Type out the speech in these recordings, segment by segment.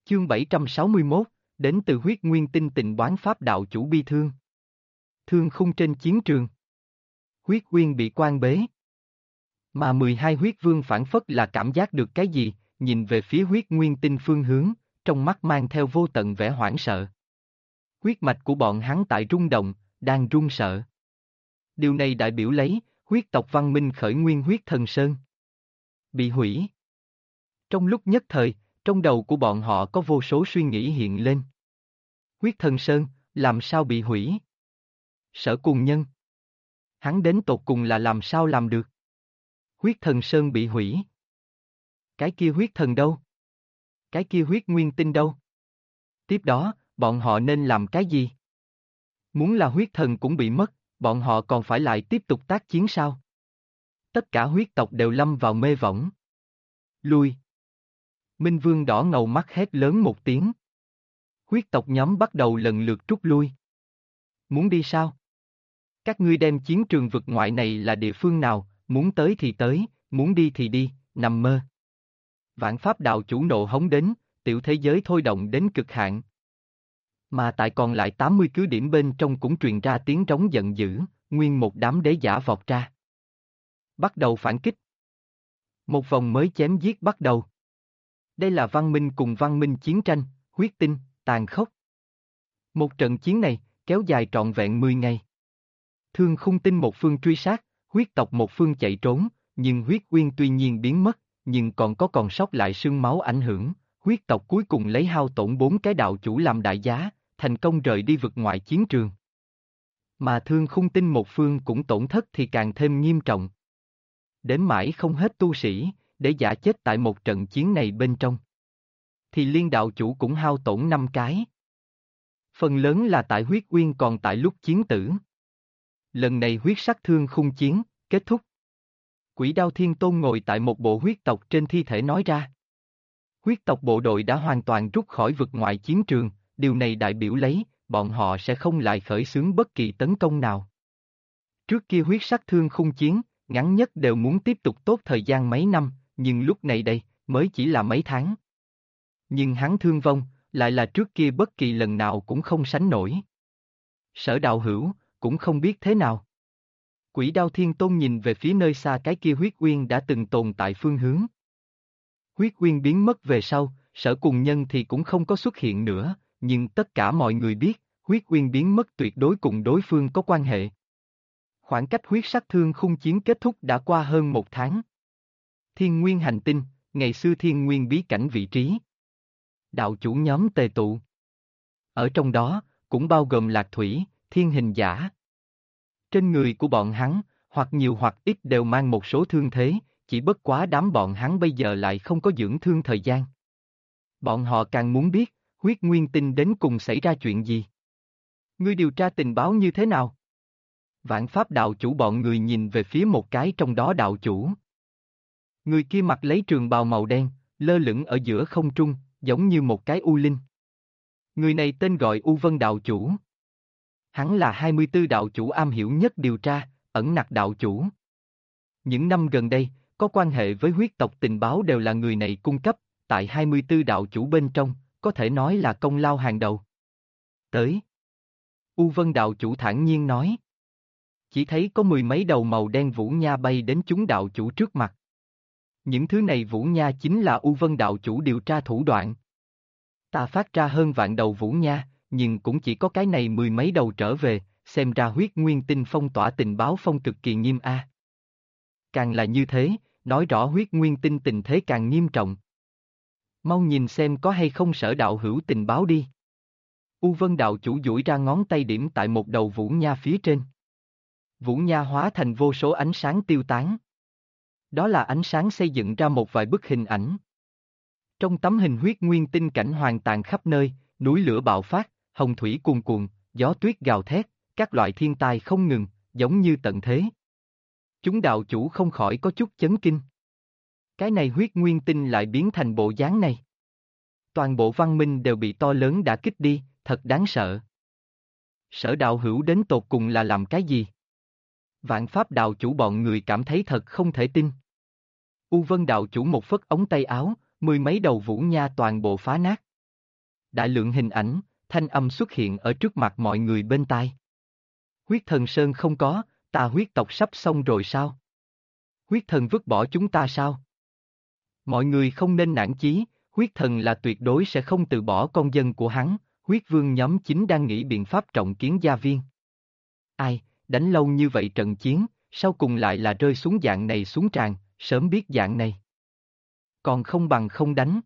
Chương 761, đến từ huyết nguyên tinh tình đoán pháp đạo chủ bi thương. Thương khung trên chiến trường. Huyết uyên bị quan bế. Mà 12 huyết vương phản phất là cảm giác được cái gì, nhìn về phía huyết nguyên tinh phương hướng, trong mắt mang theo vô tận vẻ hoảng sợ. Huyết mạch của bọn hắn tại rung động, đang run sợ. Điều này đại biểu lấy, huyết tộc văn minh khởi nguyên huyết thần sơn. Bị hủy. Trong lúc nhất thời, trong đầu của bọn họ có vô số suy nghĩ hiện lên. Huyết thần sơn, làm sao bị hủy? Sở Cùng Nhân. Hắn đến tột cùng là làm sao làm được? Huyết thần sơn bị hủy. Cái kia huyết thần đâu? Cái kia huyết nguyên tinh đâu? Tiếp đó, bọn họ nên làm cái gì? Muốn là huyết thần cũng bị mất, bọn họ còn phải lại tiếp tục tác chiến sao? Tất cả huyết tộc đều lâm vào mê võng. Lui. Minh Vương đỏ ngầu mắt hét lớn một tiếng. Huyết tộc nhóm bắt đầu lần lượt rút lui. Muốn đi sao? Các ngươi đem chiến trường vực ngoại này là địa phương nào, muốn tới thì tới, muốn đi thì đi, nằm mơ. Vạn Pháp đạo chủ nộ hống đến, tiểu thế giới thôi động đến cực hạn. Mà tại còn lại 80 cứ điểm bên trong cũng truyền ra tiếng trống giận dữ, nguyên một đám đế giả vọt ra. Bắt đầu phản kích. Một vòng mới chém giết bắt đầu. Đây là văn minh cùng văn minh chiến tranh, huyết tinh, tàn khốc. Một trận chiến này, kéo dài trọn vẹn 10 ngày. Thương Khung Tinh một phương truy sát, huyết tộc một phương chạy trốn, nhưng huyết uyên tuy nhiên biến mất, nhưng còn sót lại sương máu ảnh hưởng, huyết tộc cuối cùng lấy hao tổn 4 cái đạo chủ làm đại giá, thành công rời đi vực ngoại chiến trường. Mà Thương Khung Tinh một phương cũng tổn thất thì càng thêm nghiêm trọng. Đến mãi không hết tu sĩ, để giả chết tại một trận chiến này bên trong. Thì liên đạo chủ cũng hao tổn 5 cái. Phần lớn là tại huyết uyên còn tại lúc chiến tử. Lần này huyết sắc thương khung chiến, kết thúc. Quỷ Đao Thiên Tôn ngồi tại một bộ huyết tộc trên thi thể nói ra. Huyết tộc bộ đội đã hoàn toàn rút khỏi vực ngoại chiến trường, điều này đại biểu lấy, bọn họ sẽ không lại khởi xướng bất kỳ tấn công nào. Trước kia huyết sắc thương khung chiến, ngắn nhất đều muốn tiếp tục tốt thời gian mấy năm, nhưng lúc này đây, mới chỉ là mấy tháng. Nhưng hắn thương vong, lại là trước kia bất kỳ lần nào cũng không sánh nổi. Sở Đạo Hữu, cũng không biết thế nào. Quỷ Đao Thiên Tôn nhìn về phía nơi xa cái kia huyết uyên đã từng tồn tại phương hướng. Huyết uyên biến mất về sau, Sở Cùng Nhân thì cũng không có xuất hiện nữa, nhưng tất cả mọi người biết, huyết uyên biến mất tuyệt đối cùng đối phương có quan hệ. Khoảng cách huyết sắc thương khung chiến kết thúc đã qua hơn 1 tháng. Thiên Nguyên hành tinh, ngày xưa Thiên Nguyên bí cảnh vị trí. Đạo chủ nhóm tề tụ. Ở trong đó, cũng bao gồm Lạc Thủy, Thiên Hình Giả. Trên người của bọn hắn, hoặc nhiều hoặc ít đều mang một số thương thế, chỉ bất quá đám bọn hắn bây giờ lại không có dưỡng thương thời gian. Bọn họ càng muốn biết, huyết nguyên tinh đến cùng xảy ra chuyện gì. Ngươi điều tra tình báo như thế nào? Vạn Pháp đạo chủ bọn người nhìn về phía một cái trong đó đạo chủ. Người kia mặc lấy trường bào màu đen, lơ lửng ở giữa không trung, giống như một cái u linh. Người này tên gọi U Vân đạo chủ. Hắn là 24 đạo chủ am hiểu nhất điều tra, ẩn nặc đạo chủ. Những năm gần đây, có quan hệ với huyết tộc tình báo đều là người này cung cấp, tại 24 đạo chủ bên trong, có thể nói là công lao hàng đầu. Tới. U Vân đạo chủ thản nhiên nói. Chỉ thấy có 10 mấy đầu màu đen vũ nha bay đến chúng đạo chủ trước mặt. Những thứ này vũ nha chính là U Vân đạo chủ điều tra thủ đoạn. Ta phát ra hơn vạn đầu vũ nha, nhưng cũng chỉ có cái này 10 mấy đầu trở về, xem ra huyết nguyên tinh phong tỏa tình báo phong cực kỳ nghiêm a. Càng là như thế, nói rõ huyết nguyên tinh tình thế càng nghiêm trọng. Mau nhìn xem có hay không Sở Đạo Hữu tình báo đi. U Vân đạo chủ duỗi ra ngón tay điểm tại một đầu vũ nha phía trên. Vũ nha hóa thành vô số ánh sáng tiêu tán. Đó là ánh sáng xây dựng ra một vài bức hình ảnh. Trong tấm hình huyết nguyên tinh cảnh hoàn tàn khắp nơi, núi lửa bạo phát, hồng thủy cuồn cuộn, gió tuyết gào thét, các loại thiên tai không ngừng, giống như tận thế. Chúng đạo chủ không khỏi có chút chấn kinh. Cái này huyết nguyên tinh lại biến thành bộ dáng này. Toàn bộ văn minh đều bị to lớn đả kích đi, thật đáng sợ. Sở Đạo Hữu đến tột cùng là làm cái gì? Vạn Pháp đạo chủ bọn người cảm thấy thật không thể tin. U Vân đạo chủ một phất ống tay áo, 10 mấy đầu vũ nha toàn bộ phá nát. Đại lượng hình ảnh, thanh âm xuất hiện ở trước mặt mọi người bên tai. Huyết thần sơn không có, ta huyết tộc sắp xong rồi sao? Huyết thần vứt bỏ chúng ta sao? Mọi người không nên nản chí, huyết thần là tuyệt đối sẽ không từ bỏ con dân của hắn, huyết vương nhóm chính đang nghĩ biện pháp trọng kiến gia viên. Ai, đánh lâu như vậy trận chiến, sau cùng lại là rơi xuống dạng này xuống tràn, sớm biết dạng này. Còn không bằng không đánh.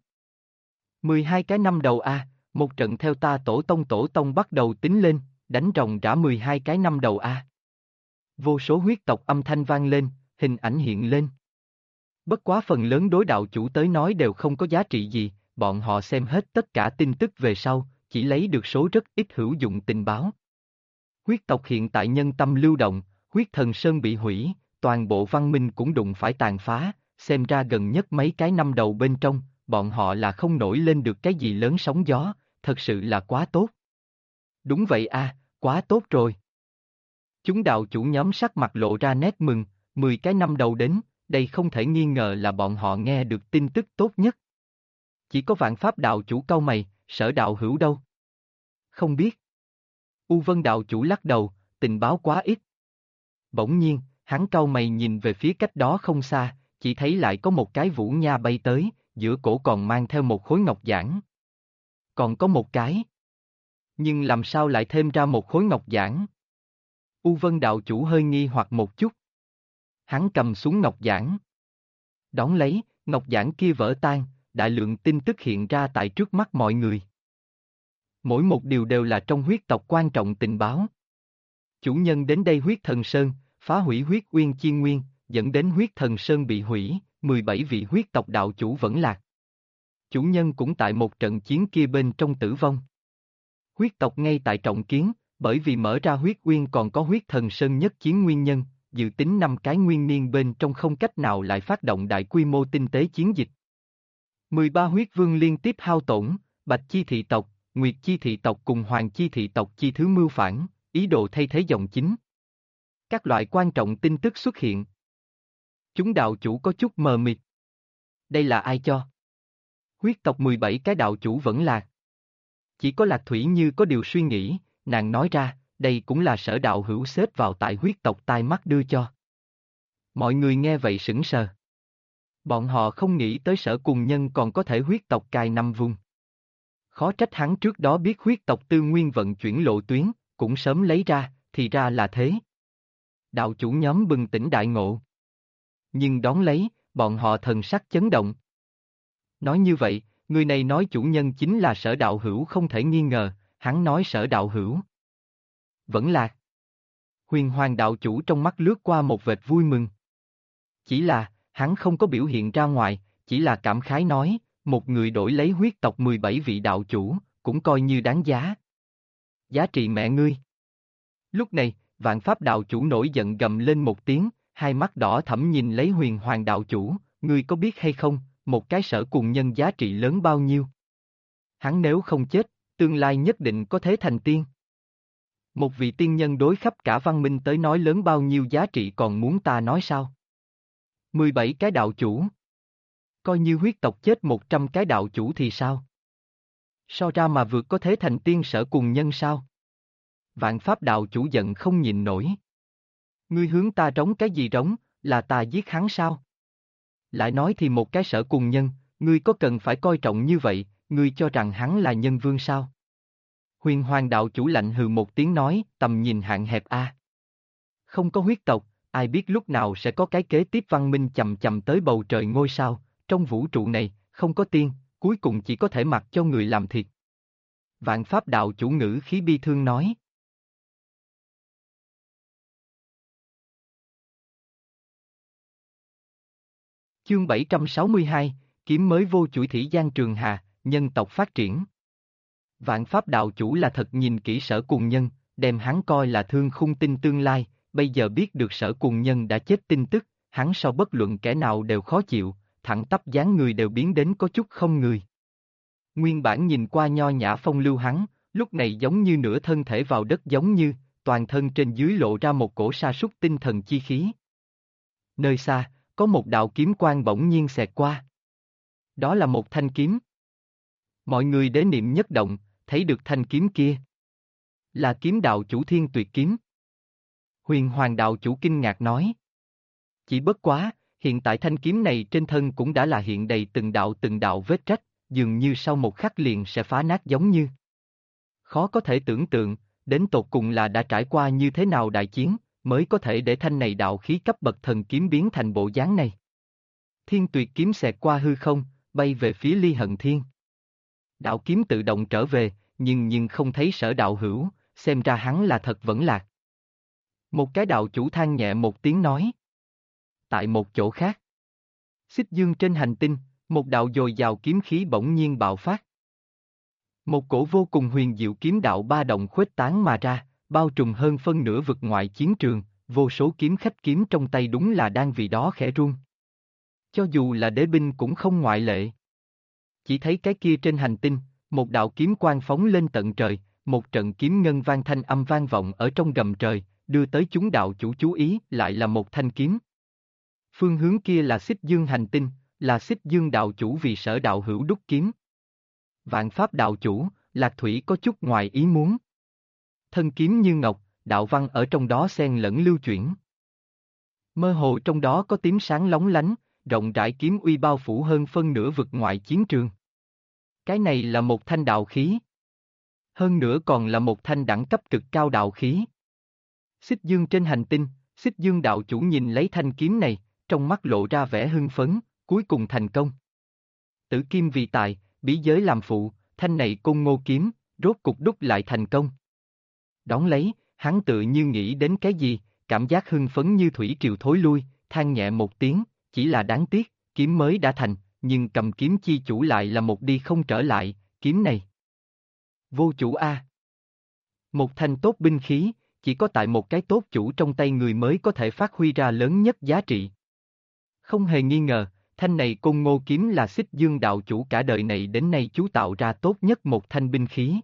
12 cái năm đầu a, một trận theo ta tổ tông bắt đầu tính lên, đánh ròng rã 12 cái năm đầu a. Vô số huyết tộc âm thanh vang lên, hình ảnh hiện lên. Bất quá phần lớn đối đạo chủ tới nói đều không có giá trị gì, bọn họ xem hết tất cả tin tức về sau, chỉ lấy được số rất ít hữu dụng tình báo. Huyết tộc hiện tại nhân tâm lưu động, huyết thần sơn bị hủy, toàn bộ văn minh cũng đụng phải tàn phá, xem ra gần nhất mấy cái năm đầu bên trong, bọn họ là không nổi lên được cái gì lớn sóng gió, thật sự là quá tốt. Đúng vậy a, quá tốt rồi. Chúng đạo chủ nhóm sắc mặt lộ ra nét mừng, 10 cái năm đầu đến, đây không thể nghi ngờ là bọn họ nghe được tin tức tốt nhất. Chỉ có Vạn Pháp đạo chủ cau mày, Sở đạo hữu đâu? Không biết. U Vân đạo chủ lắc đầu, tình báo quá ít. Bỗng nhiên, hắn cau mày nhìn về phía cách đó không xa, chỉ thấy lại có một cái vũ nha bay tới, giữa cổ còn mang theo một khối ngọc giản. Còn có một cái. Nhưng làm sao lại thêm ra một khối ngọc giản? U Vân đạo chủ hơi nghi hoặc một chút. Hắn cầm xuống ngọc giản. Đón lấy, ngọc giản kia vỡ tan, đại lượng tin tức hiện ra tại trước mắt mọi người. Mỗi một điều đều là trong huyết tộc quan trọng tình báo. Chủ nhân đến đây huyết thần sơn, phá hủy huyết uyên chi nguyên, dẫn đến huyết thần sơn bị hủy, 17 vị huyết tộc đạo chủ vẫn lạc. Chủ nhân cũng tại một trận chiến kia bên trong tử vong. Huyết tộc ngay tại trọng kiến, bởi vì mở ra huyết uyên còn có huyết thần sơn nhất chiến nguyên nhân, dự tính 5 cái nguyên niên bên trong không cách nào lại phát động đại quy mô tinh tế chiến dịch. 13 huyết vương liên tiếp hao tổn, Bạch Chi thị tộc, Nguyệt Chi thị tộc cùng Hoàng Chi thị tộc chi thứ mưu phản, ý đồ thay thế dòng chính. Các loại quan trọng tin tức xuất hiện. Chúng đạo chủ có chút mờ mịt. Đây là ai cho? Huyết tộc 17 cái đạo chủ vẫn lạc. Chỉ có Lạc Thủy Như có điều suy nghĩ, nàng nói ra, đây cũng là Sở đạo hữu xếp vào tại huyết tộc tai mắt đưa cho. Mọi người nghe vậy sững sờ. Bọn họ không nghĩ tới Sở cùng nhân còn có thể huyết tộc cài năm vùng. Khó trách hắn trước đó biết huyết tộc tư nguyên vận chuyển lộ tuyến, cũng sớm lấy ra, thì ra là thế. Đạo chủ nhóm bừng tỉnh đại ngộ. Nhưng đón lấy, bọn họ thần sắc chấn động. Nói như vậy, người này nói chủ nhân chính là Sở đạo hữu không thể nghi ngờ, hắn nói Sở đạo hữu. Vẫn lạc. Huyền Hoàng đạo chủ trong mắt lướt qua một vệt vui mừng. Chỉ là, hắn không có biểu hiện ra ngoài, chỉ là cảm khái nói, một người đổi lấy huyết tộc 17 vị đạo chủ, cũng coi như đáng giá. Giá trị mẹ ngươi. Lúc này, Vạn Pháp đạo chủ nổi giận gầm lên một tiếng, hai mắt đỏ thẫm nhìn lấy Huyền Hoàng đạo chủ, ngươi có biết hay không, một cái Sở cùng nhân giá trị lớn bao nhiêu? Hắn nếu không chết, tương lai nhất định có thế thành tiên. Một vị tiên nhân đối khắp cả văn minh tới nói lớn bao nhiêu giá trị còn muốn ta nói sao? 17 cái đạo chủ. Coi như huyết tộc chết 100 cái đạo chủ thì sao? So ra mà vượt có thế thành tiên Sở cùng nhân sao? Vạn Pháp đạo chủ giận không nhịn nổi. Ngươi hướng ta trống cái gì trống, là ta giết hắn sao? Lại nói thì một cái Sở cùng nhân, ngươi có cần phải coi trọng như vậy, ngươi cho rằng hắn là nhân vương sao? Huyền Hoàng đạo chủ lạnh hừ một tiếng nói, tầm nhìn hạn hẹp a. Không có huyết tộc, ai biết lúc nào sẽ có cái kế tiếp văn minh chầm chầm tới bầu trời ngôi sao, trong vũ trụ này, không có tiên, cuối cùng chỉ có thể mặc cho người làm thịt. Vạn Pháp đạo chủ ngữ khí bi thương nói. Chương 762, kiếm mới vô chuỗi thủy Giang Trường Hà, nhân tộc phát triển. Vạn Pháp đạo chủ là thật nhìn kỹ Sở cùng nhân, đem hắn coi là thương khung tinh tương lai, bây giờ biết được Sở cùng nhân đã chết tin tức, hắn so bất luận kẻ nào đều khó chịu, thẳng tắp dáng người đều biến đến có chút không người. Nguyên bản nhìn qua nho nhã phong lưu hắn, lúc này giống như nửa thân thể vào đất giống như, toàn thân trên dưới lộ ra một cổ sa sút tinh thần chi khí. Nơi xa, có một đạo kiếm quang bỗng nhiên xẹt qua. Đó là một thanh kiếm. Mọi người đế niệm nhất động, thấy được thanh kiếm kia. Là kiếm đạo chủ Thiên Tuyệt kiếm. Huyền Hoàng đạo chủ kinh ngạc nói. Chỉ bất quá, hiện tại thanh kiếm này trên thân cũng đã là hiện đầy từng đạo vết rách, dường như sau một khắc liền sẽ phá nát giống như. Khó có thể tưởng tượng, đến tột cùng là đã trải qua như thế nào đại chiến, mới có thể để thanh này đạo khí cấp bậc thần kiếm biến thành bộ dáng này. Thiên Tuyệt kiếm xẹt qua hư không, bay về phía Ly Hận Thiên. Đạo kiếm tự động trở về, nhưng không thấy Sở đạo hữu, xem ra hắn là thật vẫn lạc. Một cái đạo chủ than nhẹ một tiếng nói. Tại một chỗ khác, Xích Dương trên hành tinh, một đạo dồi dào kiếm khí bỗng nhiên bạo phát. Một cổ vô cùng huyền diệu kiếm đạo ba động khuếch tán mà ra, bao trùm hơn phân nửa vực ngoại chiến trường, vô số kiếm khách kiếm trong tay đúng là đang vì đó khẽ run. Cho dù là đế binh cũng không ngoại lệ. Chỉ thấy cái kia trên hành tinh, một đạo kiếm quang phóng lên tận trời, một trận kiếm ngân vang thanh âm vang vọng ở trong gầm trời, đưa tới chúng đạo chủ chú ý, lại là một thanh kiếm. Phương hướng kia là Xích Dương hành tinh, là Xích Dương đạo chủ vì Sở đạo hữu đúc kiếm. Vạn Pháp đạo chủ, Lạc Thủy có chút ngoài ý muốn. Thân kiếm như ngọc, đạo văn ở trong đó xen lẫn lưu chuyển. Mơ hồ trong đó có tím sáng lóng lánh, rộng rãi kiếm uy bao phủ hơn phân nửa vực ngoại chiến trường. Cái này là một thanh đạo khí. Hơn nữa còn là một thanh đẳng cấp cực cao đạo khí. Xích Dương trên hành tinh, Xích Dương đạo chủ nhìn lấy thanh kiếm này, trong mắt lộ ra vẻ hưng phấn, cuối cùng thành công. Tử kim vì tài, bí giới làm phụ, thanh này côn ngô kiếm, rốt cục đúc lại thành công. Đón lấy, hắn tự như nghĩ đến cái gì, cảm giác hưng phấn như thủy triều thối lui, than nhẹ một tiếng, chỉ là đáng tiếc, kiếm mới đã thành, nhưng cầm kiếm chi chủ lại là một đi không trở lại, kiếm này. Vô chủ A. Một thanh tốt binh khí, chỉ có tại một cái tốt chủ trong tay người mới có thể phát huy ra lớn nhất giá trị. Không hề nghi ngờ, thanh này côn ngô kiếm là Xích Dương đạo chủ cả đời này đến nay chú tạo ra tốt nhất một thanh binh khí.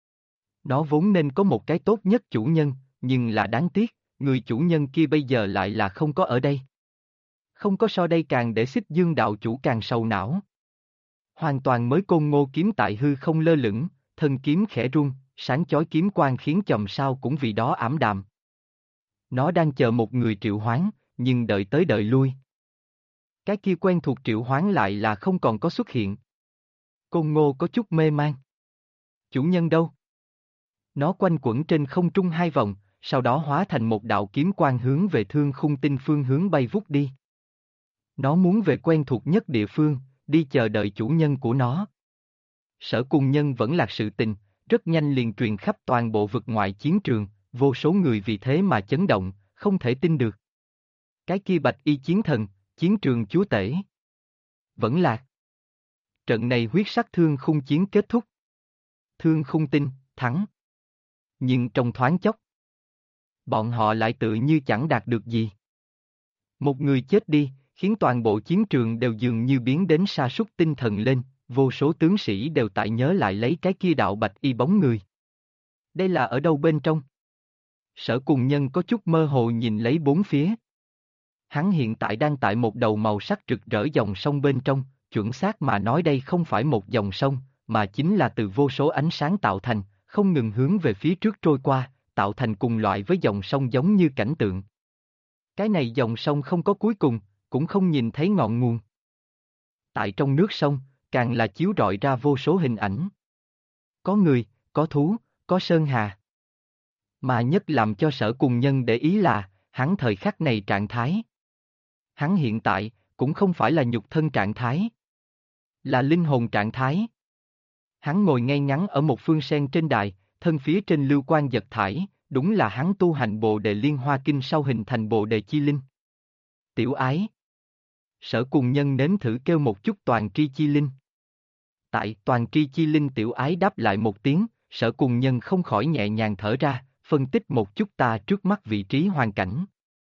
Nó vốn nên có một cái tốt nhất chủ nhân, nhưng là đáng tiếc, người chủ nhân kia bây giờ lại là không có ở đây. Không có so đây càng để Xích Dương đạo chủ càng sầu não. Hoàn toàn mới côn ngô kiếm tại hư không lơ lửng, thân kiếm khẽ rung, sáng chói kiếm quang khiến chòm sao cũng vì đó ảm đạm. Nó đang chờ một người triệu hoán, nhưng đợi tới đợi lui. Cái kia quen thuộc triệu hoán lại là không còn có xuất hiện. Côn Ngô có chút mê man. Chủ nhân đâu? Nó quanh quẩn trên không trung hai vòng, sau đó hóa thành một đạo kiếm quang hướng về Thương Khung Tinh phương hướng bay vút đi. Nó muốn về quen thuộc nhất địa phương, đi chờ đợi chủ nhân của nó. Sở Cùng Nhân vẫn là sự tình, rất nhanh liền truyền khắp toàn bộ vực ngoại chiến trường, vô số người vì thế mà chấn động, không thể tin được. Cái kia Bạch Y chiến thần, chiến trường chúa tể. Vẫn lạc. Trận này huyết sắc Thương Khung chiến kết thúc. Thương Khung Tinh, thắng. Nhưng trong thoáng chốc, bọn họ lại tự như chẳng đạt được gì. Một người chết đi, khiến toàn bộ chiến trường đều dường như biến đến sa sút tinh thần lên, vô số tướng sĩ đều tại nhớ lại lấy cái kia đạo Bạch Y bóng người. Đây là ở đâu bên trong? Sở Cùng Nhân có chút mơ hồ nhìn lấy bốn phía. Hắn hiện tại đang tại một đầu màu sắc rực rỡ dòng sông bên trong, chuẩn xác mà nói đây không phải một dòng sông, mà chính là từ vô số ánh sáng tạo thành, không ngừng hướng về phía trước trôi qua, tạo thành cùng loại với dòng sông giống như cảnh tượng. Cái này dòng sông không có cuối cùng, cũng không nhìn thấy ngọn nguồn. Tại trong nước sông, càng là chiếu rọi ra vô số hình ảnh. Có người, có thú, có sơn hà. Mà nhất làm cho Sở Cùng Nhân để ý là, hắn thời khắc này trạng thái. Hắn hiện tại, cũng không phải là nhục thân trạng thái. Là linh hồn trạng thái. Hắn ngồi ngay ngắn ở một phương sen trên đài, thân phía trên lưu quang giật thải, đúng là hắn tu hành Bồ Đề Liên Hoa Kinh sau hình thành Bồ Đề Chi Linh. Tiểu ái. Sở Cùng Nhân nếm thử kêu một chút Toàn Tri Chi Linh. Tại Toàn Tri Chi Linh tiểu ái đáp lại một tiếng, Sở Cùng Nhân không khỏi nhẹ nhàng thở ra, phân tích một chút ta trước mắt vị trí hoàn cảnh.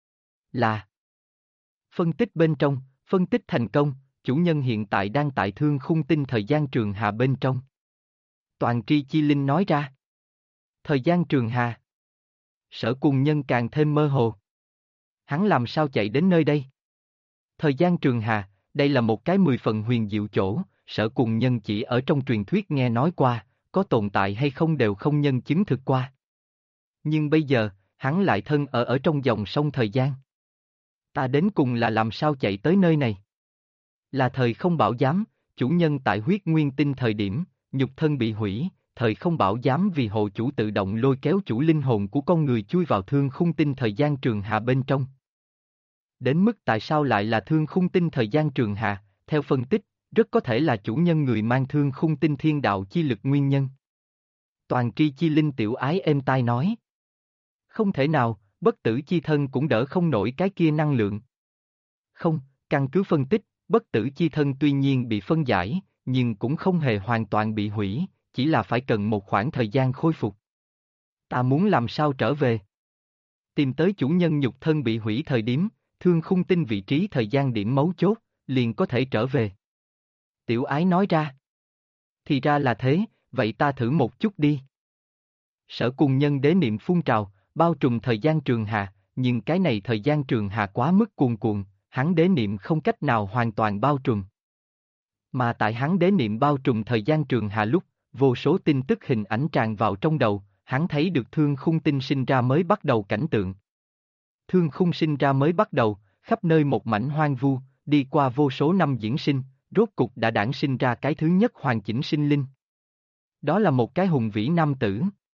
Là phân tích bên trong, phân tích thành công, chủ nhân hiện tại đang tại Thương Khung Tinh thời gian trường hà bên trong. Toàn Tri Chi Linh nói ra. Thời gian trường hà. Sở Cùng Nhân càng thêm mơ hồ. Hắn làm sao chạy đến nơi đây? Thời gian trường hà, đây là một cái 10 phần huyền diệu chỗ, Sở Cùng Nhân chỉ ở trong truyền thuyết nghe nói qua, có tồn tại hay không đều không nhân chứng thực qua. Nhưng bây giờ, hắn lại thân ở trong dòng sông thời gian. Ta đến cùng là làm sao chạy tới nơi này? Là thời không bảo giám, chủ nhân tại huyết nguyên tinh thời điểm, nhục thân bị hủy, thời không bảo giám vì hộ chủ tự động lôi kéo chủ linh hồn của con người chui vào thương khung tinh thời gian trường hạ bên trong. Đến mức tại sao lại là thương khung tinh thời gian trường hạ, theo phân tích, rất có thể là chủ nhân người mang thương khung tinh thiên đạo chi lực nguyên nhân. Toàn tri chi linh tiểu ái êm tai nói. Không thể nào, bất tử chi thân cũng đỡ không nổi cái kia năng lượng. Không, căn cứ phân tích, bất tử chi thân tuy nhiên bị phân giải, nhưng cũng không hề hoàn toàn bị hủy, chỉ là phải cần một khoảng thời gian khôi phục. Ta muốn làm sao trở về? Tìm tới chủ nhân nhục thân bị hủy thời điểm, thương khung tinh vị trí thời gian điểm mấu chốt, liền có thể trở về. Tiểu ái nói ra. Thì ra là thế, vậy ta thử một chút đi. Sở Cùng Nhân đế niệm phun trào, bao trùm thời gian trường hạ, nhưng cái này thời gian trường hạ quá mức cuồn cuộn, hắn đế niệm không cách nào hoàn toàn bao trùm. Mà tại hắn đế niệm bao trùm thời gian trường hạ lúc, vô số tin tức hình ảnh tràn vào trong đầu, hắn thấy được thương khung tinh sinh ra mới bắt đầu cảnh tượng. Thương khung sinh ra mới bắt đầu, khắp nơi một mảnh hoang vu, đi qua vô số năm diễn sinh, rốt cục đã đản sinh ra cái thứ nhất hoàn chỉnh sinh linh. Đó là một cái hùng vĩ nam tử.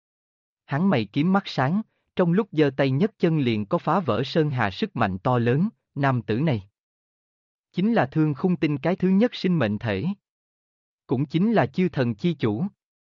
Hắn mày kiếm mắt sáng, trong lúc giơ tay nhấc chân liền có phá vỡ sơn hà sức mạnh to lớn, nam tử này. Chính là thương khung tinh cái thứ nhất sinh mệnh thể. Cũng chính là chư thần chi chủ.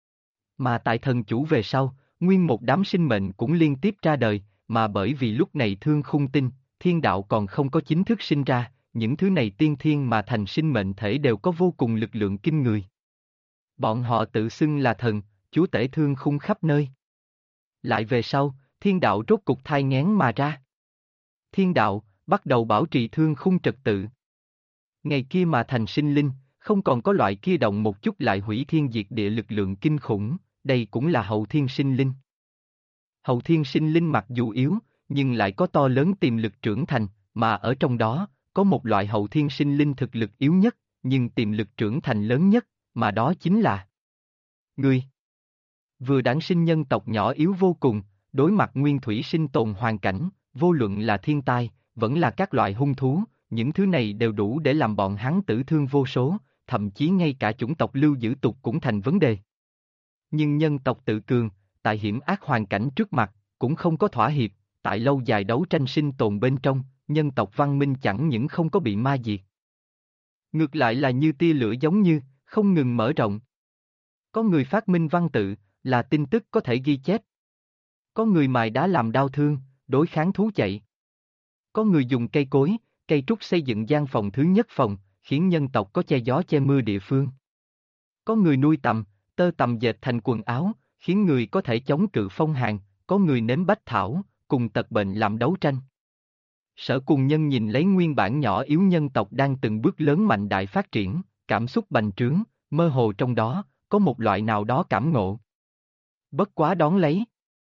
Mà tại thần chủ về sau, nguyên một đám sinh mệnh cũng liên tiếp ra đời, mà bởi vì lúc này thương khung tinh, thiên đạo còn không có chính thức sinh ra, những thứ này tiên thiên mà thành sinh mệnh thể đều có vô cùng lực lượng kinh người. Bọn họ tự xưng là thần, chúa tể thương khung khắp nơi. Lại về sau, thiên đạo rốt cục thai nghén mà ra. Thiên đạo, bắt đầu bảo trì thương khung trật tự. Ngày kia mà thành sinh linh, không còn có loại kia động một chút lại hủy thiên diệt địa lực lượng kinh khủng, đây cũng là hậu thiên sinh linh. Hậu thiên sinh linh mặc dù yếu, nhưng lại có to lớn tiềm lực trưởng thành, mà ở trong đó, có một loại hậu thiên sinh linh thực lực yếu nhất, nhưng tiềm lực trưởng thành lớn nhất, mà đó chính là người. Vừa đản sinh nhân tộc nhỏ yếu vô cùng, đối mặt nguyên thủy sinh tồn hoàn cảnh, vô luận là thiên tai, vẫn là các loại hung thú, những thứ này đều đủ để làm bọn hắn tử thương vô số, thậm chí ngay cả chủng tộc lưu giữ tục cũng thành vấn đề. Nhưng nhân tộc tự cường, tại hiểm ác hoàn cảnh trước mặt, cũng không có thỏa hiệp, tại lâu dài đấu tranh sinh tồn bên trong, nhân tộc văn minh chẳng những không có bị ma diệt. Ngược lại là như tia lửa giống như, không ngừng mở rộng. Có người phát minh văn tự, là tin tức có thể ghi chép. Có người mài đá làm đau thương, đối kháng thú chạy. Có người dùng cây cối, cây trúc xây dựng gian phòng thứ nhất phòng, khiến nhân tộc có che gió che mưa địa phương. Có người nuôi tằm, tơ tằm dệt thành quần áo, khiến người có thể chống cự phong hàn, có người nếm bách thảo, cùng tật bệnh làm đấu tranh. Sở Cùng Nhân nhìn lấy nguyên bản nhỏ yếu nhân tộc đang từng bước lớn mạnh đại phát triển, cảm xúc bành trướng, mơ hồ trong đó, có một loại nào đó cảm ngộ. Bất quá đón lấy.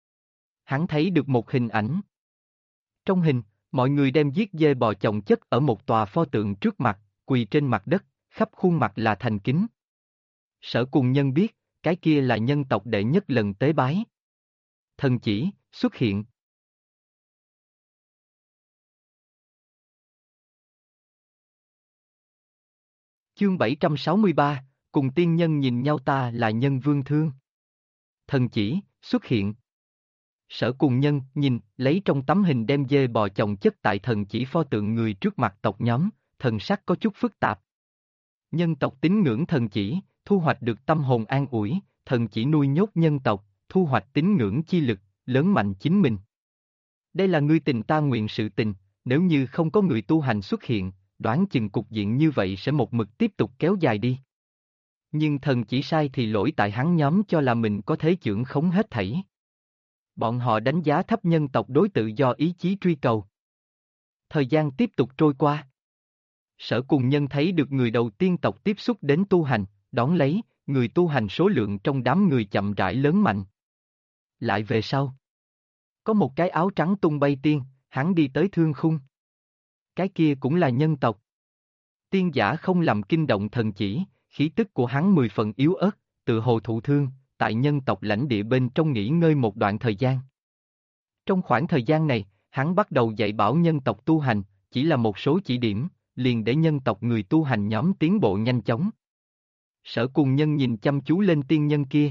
Hắn thấy được một hình ảnh. Trong hình, mọi người đem giết dê bò chồng chất ở một tòa pho tượng trước mặt, quỳ trên mặt đất, khắp khuôn mặt là thành kính. Sở Cùng Nhân biết, cái kia là nhân tộc đệ nhất lần tế bái. Thần chỉ, xuất hiện. Chương 763, cùng tiên nhân nhìn nhau ta là nhân vương thương. Thần chỉ, xuất hiện. Sở Cùng Nhân nhìn, lấy trong tấm hình đem dê bò chồng chất tại thần chỉ pho tượng người trước mặt tộc nhóm, thần sắc có chút phức tạp. Nhân tộc tín ngưỡng thần chỉ, thu hoạch được tâm hồn an ủi, thần chỉ nuôi nhốt nhân tộc, thu hoạch tín ngưỡng chi lực, lớn mạnh chính mình. Đây là ngươi tình ta nguyện sự tình, nếu như không có người tu hành xuất hiện, đoán chừng cục diện như vậy sẽ một mực tiếp tục kéo dài đi. Nhưng thần chỉ sai thì lỗi tại hắn nhóm cho là mình có thể chưởng khống hết thảy. Bọn họ đánh giá thấp nhân tộc đối tự do ý chí truy cầu. Thời gian tiếp tục trôi qua. Sở Cùng Nhân thấy được người đầu tiên tộc tiếp xúc đến tu hành, đón lấy, người tu hành số lượng trong đám người chậm rãi lớn mạnh. Lại về sau. Có một cái áo trắng tung bay tiên, hắn đi tới thương khung. Cái kia cũng là nhân tộc. Tiên giả không làm kinh động thần chỉ, Khí tức của hắn 10 phần yếu ớt, tự hồ thụ thương, tại nhân tộc lãnh địa bên trong nghỉ ngơi một đoạn thời gian. Trong khoảng thời gian này, hắn bắt đầu dạy bảo nhân tộc tu hành, chỉ là một số chỉ điểm, liền để nhân tộc người tu hành nhóm tiến bộ nhanh chóng. Sở Cùng Nhân nhìn chăm chú lên tiên nhân kia.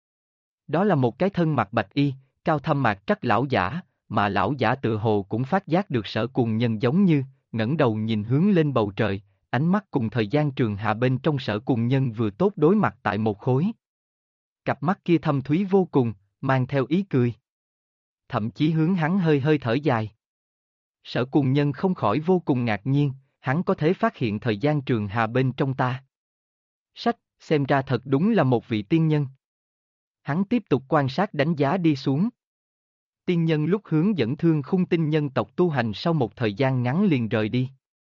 Đó là một cái thân mặc bạch y, cao thâm mạc trắc lão giả, mà lão giả tự hồ cũng phát giác được Sở Cùng Nhân giống như, ngẩng đầu nhìn hướng lên bầu trời, ánh mắt cùng thời gian trường hạ bên trong Sở Cùng Nhân vừa tốt đối mặt tại một khối. Cặp mắt kia thâm thúy vô cùng, mang theo ý cười. Thậm chí hướng hắn hơi hơi thở dài. Sở Cùng Nhân không khỏi vô cùng ngạc nhiên, hắn có thể phát hiện thời gian trường hà bên trong ta. Sách, xem ra thật đúng là một vị tiên nhân. Hắn tiếp tục quan sát đánh giá đi xuống. Tiên nhân lúc hướng dẫn Thương Khung Tinh nhân tộc tu hành sau một thời gian ngắn liền rời đi.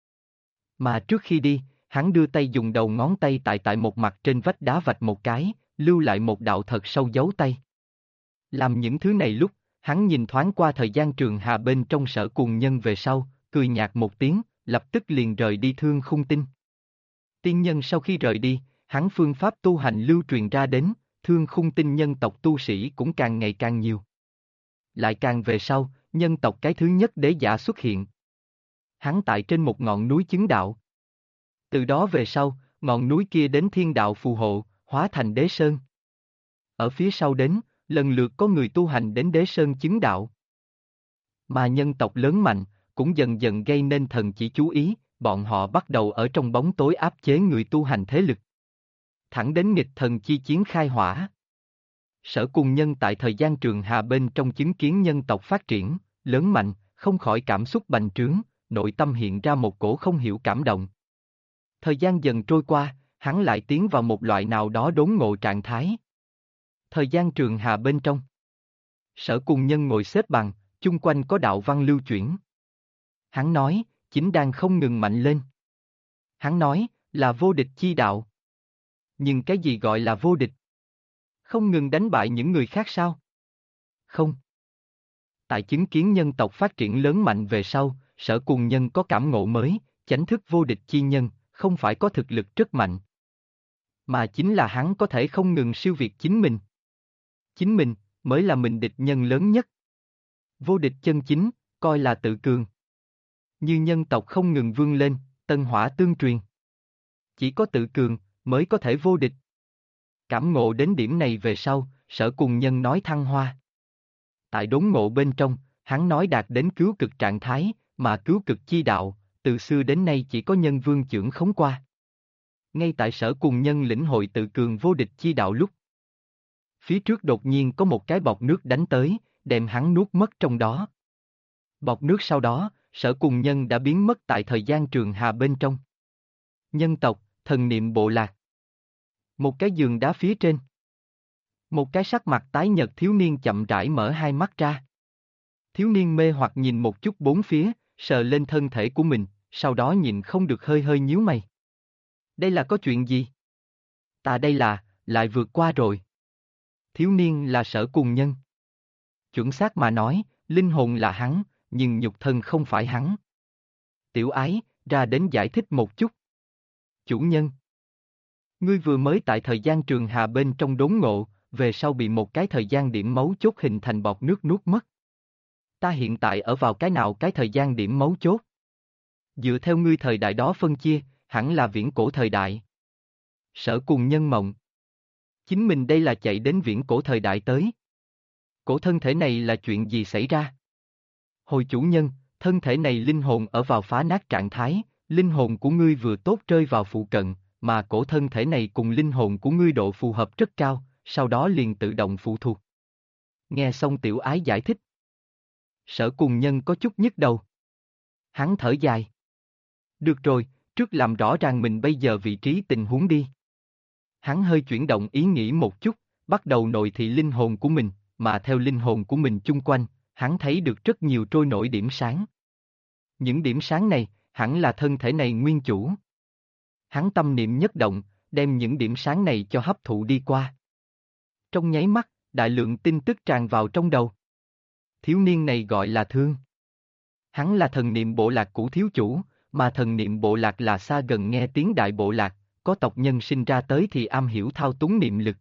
Mà trước khi đi, hắn đưa tay dùng đầu ngón tay tại một mặt trên vách đá vạch một cái, lưu lại một đạo thật sâu dấu tay. Làm những thứ này lúc, hắn nhìn thoáng qua thời gian trường hà bên trong Sở Cùng Nhân về sau, cười nhạt một tiếng, lập tức liền rời đi Thương Khung Tinh. Tiên nhân sau khi rời đi, hắn phương pháp tu hành lưu truyền ra đến, Thương Khung Tinh nhân tộc tu sĩ cũng càng ngày càng nhiều. Lại càng về sau, nhân tộc cái thứ nhất đế giả xuất hiện. Hắn tại trên một ngọn núi chứng đạo. Từ đó về sau, ngọn núi kia đến thiên đạo phù hộ, hóa thành đế sơn. Ở phía sau đến, lần lượt có người tu hành đến đế sơn chứng đạo. Mà nhân tộc lớn mạnh, cũng dần dần gây nên thần chỉ chú ý, bọn họ bắt đầu ở trong bóng tối áp chế người tu hành thế lực. Thẳng đến nghịch thần chi chiến khai hỏa. Sở Cùng Nhân tại thời gian trường hà bên trong chứng kiến nhân tộc phát triển, lớn mạnh, không khỏi cảm xúc bành trướng, nội tâm hiện ra một cổ không hiểu cảm động. Thời gian dần trôi qua, hắn lại tiến vào một loại nào đó đốn ngộ trạng thái. Thời gian trường hà bên trong. Sở Cùng Nhân ngồi xếp bằng, chung quanh có đạo văn lưu chuyển. Hắn nói, chính đang không ngừng mạnh lên. Hắn nói, là vô địch chi đạo. Nhưng cái gì gọi là vô địch? Không ngừng đánh bại những người khác sao? Không. Tại chứng kiến nhân tộc phát triển lớn mạnh về sau, Sở Cùng Nhân có cảm ngộ mới, chánh thức vô địch chi nhân, không phải có thực lực rất mạnh. Mà chính là hắn có thể không ngừng siêu việt chính mình. Chính mình, mới là mình địch nhân lớn nhất. Vô địch chân chính, coi là tự cường. Như nhân tộc không ngừng vươn lên, tân hỏa tương truyền. Chỉ có tự cường, mới có thể vô địch. Cảm ngộ đến điểm này về sau, Sở Cùng Nhân nói thăng hoa. Tại đốn ngộ bên trong, hắn nói đạt đến cứu cực trạng thái, mà cứu cực chi đạo, từ xưa đến nay chỉ có nhân vương chưởng khống qua. Ngay tại Sở Cùng Nhân lĩnh hội tự cường vô địch chi đạo lúc. Phía trước đột nhiên có một cái bọt nước đánh tới, đem hắn nuốt mất trong đó. Bọt nước sau đó, Sở Cùng Nhân đã biến mất tại thời gian trường hà bên trong. Nhân tộc, thần niệm bộ lạc. Một cái giường đá phía trên. Một cái sắc mặt tái nhợt thiếu niên chậm rãi mở hai mắt ra. Thiếu niên mê hoặc nhìn một chút bốn phía, sờ lên thân thể của mình, sau đó nhìn không được hơi hơi nhíu mày. Đây là có chuyện gì? Ta đây là, lại vượt qua rồi. Thiếu niên là Sở Cùng Nhân. Chuẩn xác mà nói, linh hồn là hắn, nhưng nhục thân không phải hắn. Tiểu ái, ra đến giải thích một chút. Chủ nhân. Ngươi vừa mới tại thời gian trường hà bên trong đốn ngộ, về sau bị một cái thời gian điểm mấu chốt hình thành bọt nước nuốt mất. Ta hiện tại ở vào cái nào cái thời gian điểm mấu chốt? Dựa theo ngươi thời đại đó phân chia, hẳn là viễn cổ thời đại. Sở Cùng Nhân mộng. Chính mình đây là chạy đến viễn cổ thời đại tới. Cổ thân thể này là chuyện gì xảy ra? Hồi chủ nhân, thân thể này linh hồn ở vào phá nát trạng thái, linh hồn của ngươi vừa tốt rơi vào phụ cận, mà cổ thân thể này cùng linh hồn của ngươi độ phù hợp rất cao, sau đó liền tự động phụ thuộc. Nghe xong tiểu ái giải thích. Sở Cùng Nhân có chút nhức đầu. Hắn thở dài. Được rồi, trước làm rõ ràng mình bây giờ vị trí tình huống đi. Hắn hơi chuyển động ý nghĩ một chút, bắt đầu nội thị linh hồn của mình, mà theo linh hồn của mình chung quanh, hắn thấy được rất nhiều trôi nổi điểm sáng. Những điểm sáng này, hẳn là thân thể này nguyên chủ. Hắn tâm niệm nhất động, đem những điểm sáng này cho hấp thụ đi qua. Trong nháy mắt, đại lượng tin tức tràn vào trong đầu. Thiếu niên này gọi là Thương. Hắn là thần niệm bộ lạc của thiếu chủ, mà thần niệm bộ lạc là xa gần nghe tiếng đại bộ lạc, có tộc nhân sinh ra tới thì am hiểu thao túng niệm lực.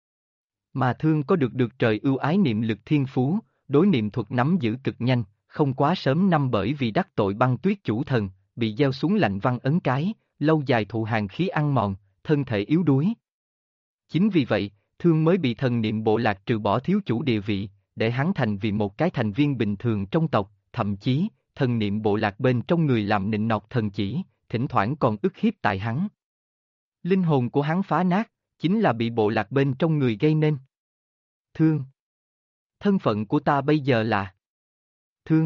Mà Thương có được trời ưu ái niệm lực thiên phú, đối niệm thuật nắm giữ cực nhanh, không quá sớm năm bởi vì đắc tội băng tuyết chủ thần, bị gieo xuống lạnh văn ấn cái, lâu dài thụ hàn khí ăn mòn, thân thể yếu đuối. Chính vì vậy, Thương mới bị thần niệm bộ lạc trừ bỏ thiếu chủ địa vị, để hắn thành vì một cái thành viên bình thường trong tộc, thậm chí, thần niệm bộ lạc bên trong người làm nịnh nọt thần chỉ, thỉnh thoảng còn ức hiếp tại hắn. Linh hồn của hắn phá nát, chính là bị bộ lạc bên trong người gây nên. Thương. Thân phận của ta bây giờ là Thương.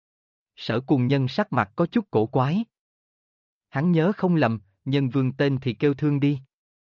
Sở Cùng Nhân sắc mặt có chút cổ quái. Hắn nhớ không lầm, nhân vương tên thì kêu Thương đi.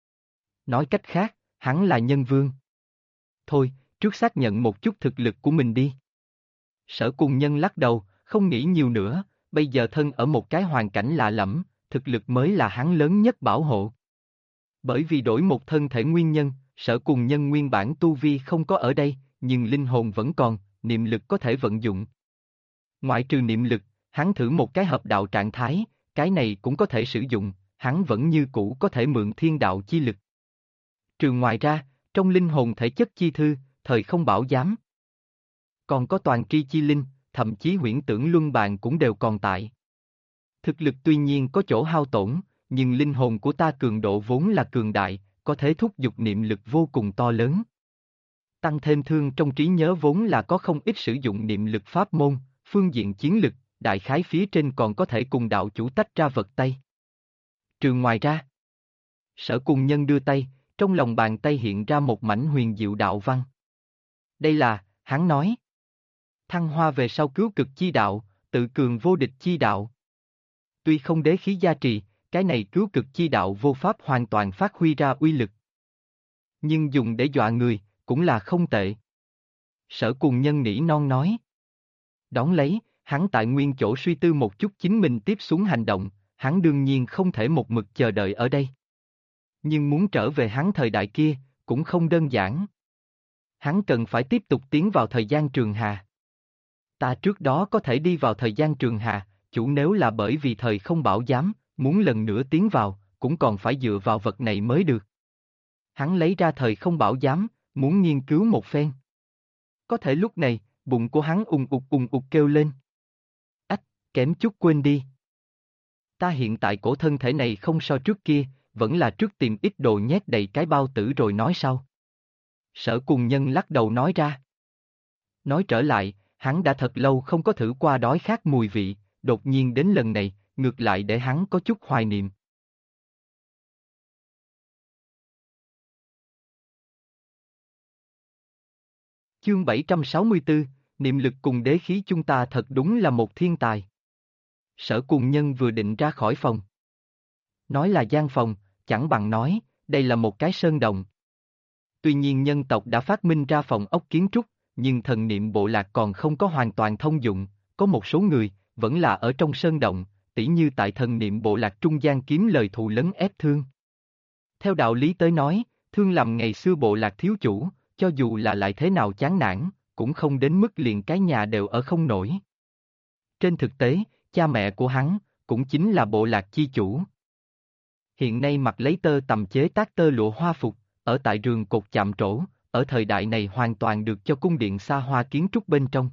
Nói cách khác, hắn là nhân vương. Thôi, trước xác nhận một chút thực lực của mình đi. Sở Cùng Nhân lắc đầu, không nghĩ nhiều nữa, bây giờ thân ở một cái hoàn cảnh lạ lẫm, thực lực mới là hắn lớn nhất bảo hộ. Bởi vì đổi một thân thể nguyên nhân, Sở Cùng Nhân nguyên bản tu vi không có ở đây, nhưng linh hồn vẫn còn, niệm lực có thể vận dụng. Ngoại trừ niệm lực, hắn thử một cái hợp đạo trạng thái, cái này cũng có thể sử dụng, hắn vẫn như cũ có thể mượn thiên đạo chi lực. Trừ ngoài ra, trong linh hồn thể chất chi thư, thời không bảo giám. Còn có toàn tri chi linh, thậm chí huyễn tưởng luân bàn cũng đều còn tại. Thực lực tuy nhiên có chỗ hao tổn, nhưng linh hồn của ta cường độ vốn là cường đại, có thể thúc giục niệm lực vô cùng to lớn. Tăng thêm Thương trong trí nhớ vốn là có không ít sử dụng niệm lực pháp môn, phương diện chiến lực, đại khái phía trên còn có thể cùng đạo chủ tách ra vật tay. Trừ ngoài ra, Sở Cùng Nhân đưa tay, trong lòng bàn tay hiện ra một mảnh huyền diệu đạo văn. Đây là, hắn nói, thăng hoa về sau cứu cực chi đạo, tự cường vô địch chi đạo. Tuy không đế khí gia trì, cái này cứu cực chi đạo vô pháp hoàn toàn phát huy ra uy lực. Nhưng dùng để dọa người, cũng là không tệ. Sở Cùng Nhân nỉ non nói. Đón lấy, hắn tại nguyên chỗ suy tư một chút chính mình tiếp xuống hành động, hắn đương nhiên không thể một mực chờ đợi ở đây. Nhưng muốn trở về hắn thời đại kia, cũng không đơn giản. Hắn cần phải tiếp tục tiến vào thời gian trường hà. Ta trước đó có thể đi vào thời gian trường hà, chủ nếu là bởi vì thời không bảo giám, muốn lần nữa tiến vào, cũng còn phải dựa vào vật này mới được. Hắn lấy ra thời không bảo giám, muốn nghiên cứu một phen. Có thể lúc này, bụng của hắn ùng ục kêu lên. Ách, kém chút quên đi. Ta hiện tại cổ thân thể này không so trước kia, vẫn là trước tìm ít đồ nhét đầy cái bao tử rồi nói sau. Sở Cùng Nhân lắc đầu nói ra. Nói trở lại, hắn đã thật lâu không có thử qua đói khát mùi vị, đột nhiên đến lần này, ngược lại để hắn có chút hoài niệm. Chương 764, niệm lực cùng đế khí chúng ta thật đúng là một thiên tài. Sở Cùng Nhân vừa định ra khỏi phòng. Nói là gian phòng, chẳng bằng nói, đây là một cái sơn động. Tuy nhiên nhân tộc đã phát minh ra phòng ốc kiến trúc, nhưng thần niệm bộ lạc còn không có hoàn toàn thông dụng, có một số người, vẫn là ở trong sơn động, tỉ như tại thần niệm bộ lạc trung gian kiếm lời thù lấn ép Thương. Theo đạo lý tới nói, Thương làm ngày xưa bộ lạc thiếu chủ, cho dù là lại thế nào chán nản, cũng không đến mức liền cái nhà đều ở không nổi. Trên thực tế, cha mẹ của hắn, cũng chính là bộ lạc chi chủ. Hiện nay mặc lấy tơ tằm chế tác tơ lụa hoa phục, ở tại rường cột chạm trổ, ở thời đại này hoàn toàn được cho cung điện xa hoa kiến trúc bên trong.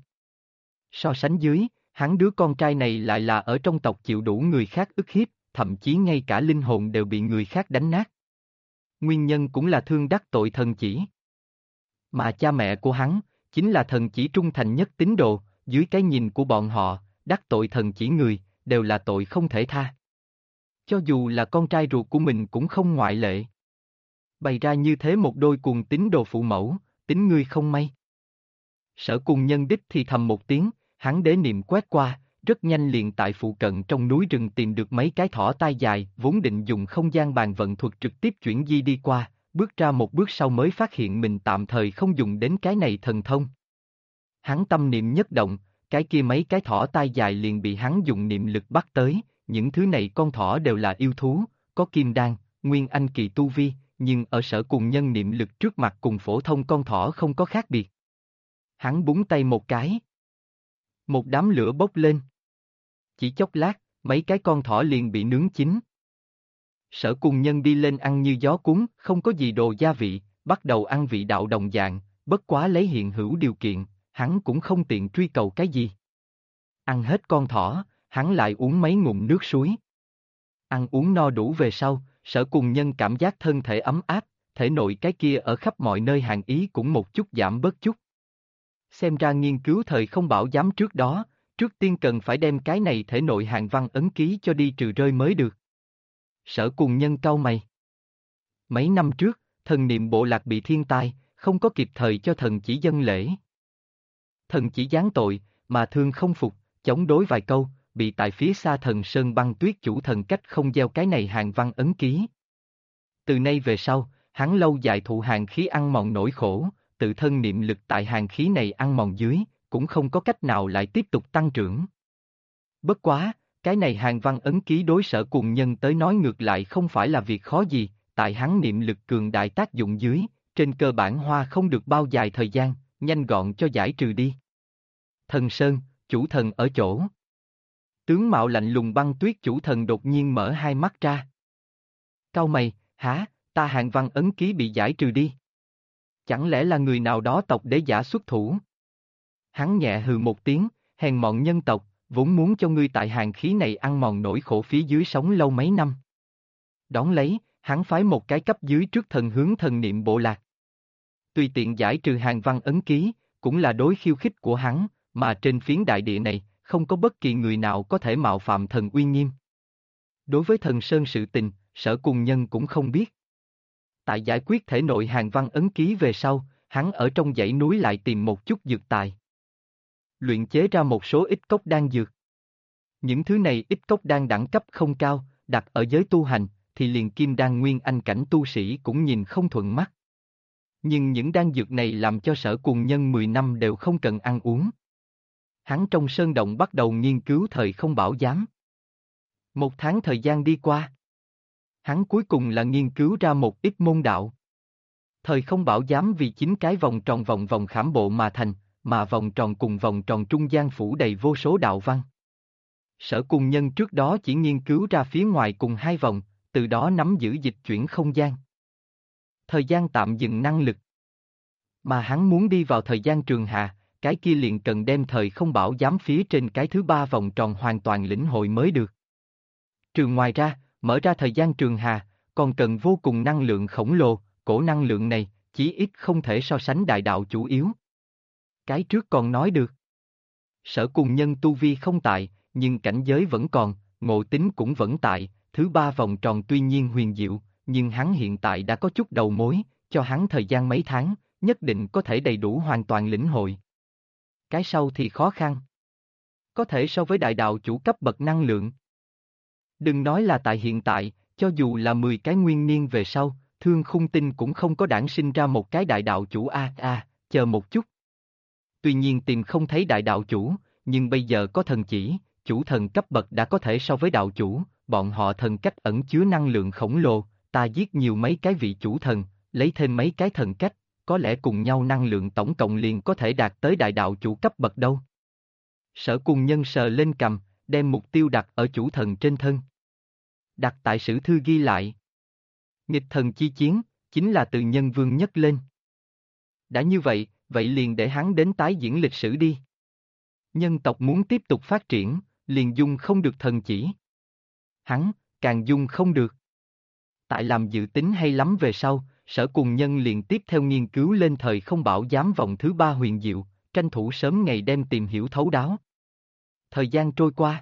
So sánh dưới, hắn đứa con trai này lại là ở trong tộc chịu đủ người khác ức hiếp, thậm chí ngay cả linh hồn đều bị người khác đánh nát. Nguyên nhân cũng là Thương đắc tội thần chỉ. Mà cha mẹ của hắn, chính là thần chỉ trung thành nhất tín đồ, dưới cái nhìn của bọn họ, đắc tội thần chỉ người, đều là tội không thể tha. Cho dù là con trai ruột của mình cũng không ngoại lệ. Bày ra như thế một đôi cuồng tín đồ phụ mẫu, tính ngươi không may. Sở Cùng Nhân đích thì thầm một tiếng, hắn đế niệm quét qua, rất nhanh liền tại phụ cận trong núi rừng tìm được mấy cái thỏ tai dài, vốn định dùng không gian bàn vận thuật trực tiếp chuyển di đi qua, bước ra một bước sau mới phát hiện mình tạm thời không dùng đến cái này thần thông. Hắn tâm niệm nhất động, cái kia mấy cái thỏ tai dài liền bị hắn dùng niệm lực bắt tới, những thứ này con thỏ đều là yêu thú, có kim đan, nguyên anh kỳ tu vi, nhưng ở Sở Cùng Nhân niệm lực trước mặt cùng phổ thông con thỏ không có khác biệt. Hắn búng tay một cái. Một đám lửa bốc lên. Chỉ chốc lát, mấy cái con thỏ liền bị nướng chín. Sở Cùng Nhân đi lên ăn như gió cuốn, không có gì đồ gia vị, bắt đầu ăn vị đạo đồng dạng, bất quá lấy hiện hữu điều kiện, hắn cũng không tiện truy cầu cái gì. Ăn hết con thỏ, hắn lại uống mấy ngụm nước suối. Ăn uống no đủ về sau, Sở Cùng Nhân cảm giác thân thể ấm áp, thể nội cái kia ở khắp mọi nơi hàn ý cũng một chút giảm bớt chút. Xem ra nghiên cứu thời không bảo giám trước đó, trước tiên cần phải đem cái này thể nội hàn văn ấn ký cho đi trừ rơi mới được. Sở Cùng Nhân cau mày. Mấy năm trước, thần niệm bộ lạc bị thiên tai, không có kịp thời cho thần chỉ dâng lễ. Thần chỉ giáng tội, mà thương không phục, chống đối vài câu, bị tại phía xa thần Sơn Băng Tuyết chủ thần cách không gieo cái này hàn văn ấn ký. Từ nay về sau, hắn lâu dài thụ hàn khí ăn mòn nỗi khổ, tự thân niệm lực tại hàn khí này ăn mòn dưới, cũng không có cách nào lại tiếp tục tăng trưởng. Bất quá, cái này hàn văn ấn ký đối Sở Cùng Nhân tới nói ngược lại không phải là việc khó gì, tại hắn niệm lực cường đại tác dụng dưới, trên cơ bản hoa không được bao dài thời gian, nhanh gọn cho giải trừ đi. Thần Sơn, chủ thần ở chỗ. Tướng mạo lạnh lùng Băng Tuyết chủ thần đột nhiên mở hai mắt ra. Cau mày, hả, ta hàn văn ấn ký bị giải trừ đi. Chẳng lẽ là người nào đó tộc đế giả xuất thủ? Hắn nhẹ hừ một tiếng, hèn mọn nhân tộc, vốn muốn cho ngươi tại hàn khí này ăn mòn nỗi khổ phía dưới sống lâu mấy năm. Đón lấy, hắn phái một cái cấp dưới trước thần hướng thần niệm bộ lạc. Tùy tiện giải trừ hàn văn ấn ký, cũng là đối khiêu khích của hắn, mà trên phiến đại địa này, không có bất kỳ người nào có thể mạo phạm thần uy nghiêm. Đối với thần Sơn sự tình, Sở Cùng Nhân cũng không biết. Tại giải quyết thể nội hàn văn ấn ký về sau, hắn ở trong dãy núi lại tìm một chút dược tài. Luyện chế ra một số ít cốc đan dược. Những thứ này ít cốc đan đẳng cấp không cao, đặt ở giới tu hành, thì liền kim đan nguyên anh cảnh tu sĩ cũng nhìn không thuận mắt. Nhưng những đan dược này làm cho Sở Cùng Nhân 10 năm đều không cần ăn uống. Hắn trong sơn động bắt đầu nghiên cứu thời không bảo giám. Một tháng thời gian đi qua. Hắn cuối cùng là nghiên cứu ra một ít môn đạo. Thời không bảo giám vì 9 cái vòng tròn vòng vòng khảm bộ mà thành, mà vòng tròn cùng vòng tròn trung gian phủ đầy vô số đạo văn. Sở Cùng Nhân trước đó chỉ nghiên cứu ra phía ngoài cùng 2 vòng, từ đó nắm giữ dịch chuyển không gian. Thời gian tạm dừng năng lực. Mà hắn muốn đi vào thời gian trường hạ, cái kia liền cần đem thời không bảo giám phía trên cái thứ 3 vòng tròn hoàn toàn lĩnh hội mới được. Trường ngoài ra, mở ra thời gian trường hà, còn cần vô cùng năng lượng khổng lồ, cổ năng lượng này, chí ít không thể so sánh đại đạo chủ yếu. Cái trước còn nói được. Sở Cùng Nhân tu vi không tại, nhưng cảnh giới vẫn còn, ngộ tính cũng vẫn tại, thứ 3 vòng tròn tuy nhiên huyền diệu, nhưng hắn hiện tại đã có chút đầu mối, cho hắn thời gian mấy tháng, nhất định có thể đầy đủ hoàn toàn lĩnh hội. Cái sau thì khó khăn. Có thể so với đại đạo chủ cấp bậc năng lượng. Đừng nói là tại hiện tại, cho dù là 10 cái nguyên niên về sau, Thương Khung Tinh cũng không có đản sinh ra một cái đại đạo chủ chờ một chút. Tuy nhiên tìm không thấy đại đạo chủ, nhưng bây giờ có thần chỉ, chủ thần cấp bậc đã có thể so với đạo chủ, bọn họ thần cách ẩn chứa năng lượng khổng lồ, ta giết nhiều mấy cái vị chủ thần, lấy thêm mấy cái thần cách, có lẽ cùng nhau năng lượng tổng cộng liền có thể đạt tới đại đạo chủ cấp bậc đâu. Sở Cùng Nhân sờ lên cầm, đem mục tiêu đặt ở chủ thần trên thân. Đặt tại sử thư ghi lại. Nghịch thần chi chiến, chính là từ nhân vương nhất lên. Đã như vậy, vậy liền để hắn đến tái diễn lịch sử đi. Nhân tộc muốn tiếp tục phát triển, liền dung không được thần chỉ. Hắn, càng dung không được. Tại làm dự tính hay lắm về sau, Sở Cùng Nhân liền tiếp theo nghiên cứu lên thời không bảo giám vòng thứ 3 huyền diệu, tranh thủ sớm ngày đem tìm hiểu thấu đáo. Thời gian trôi qua.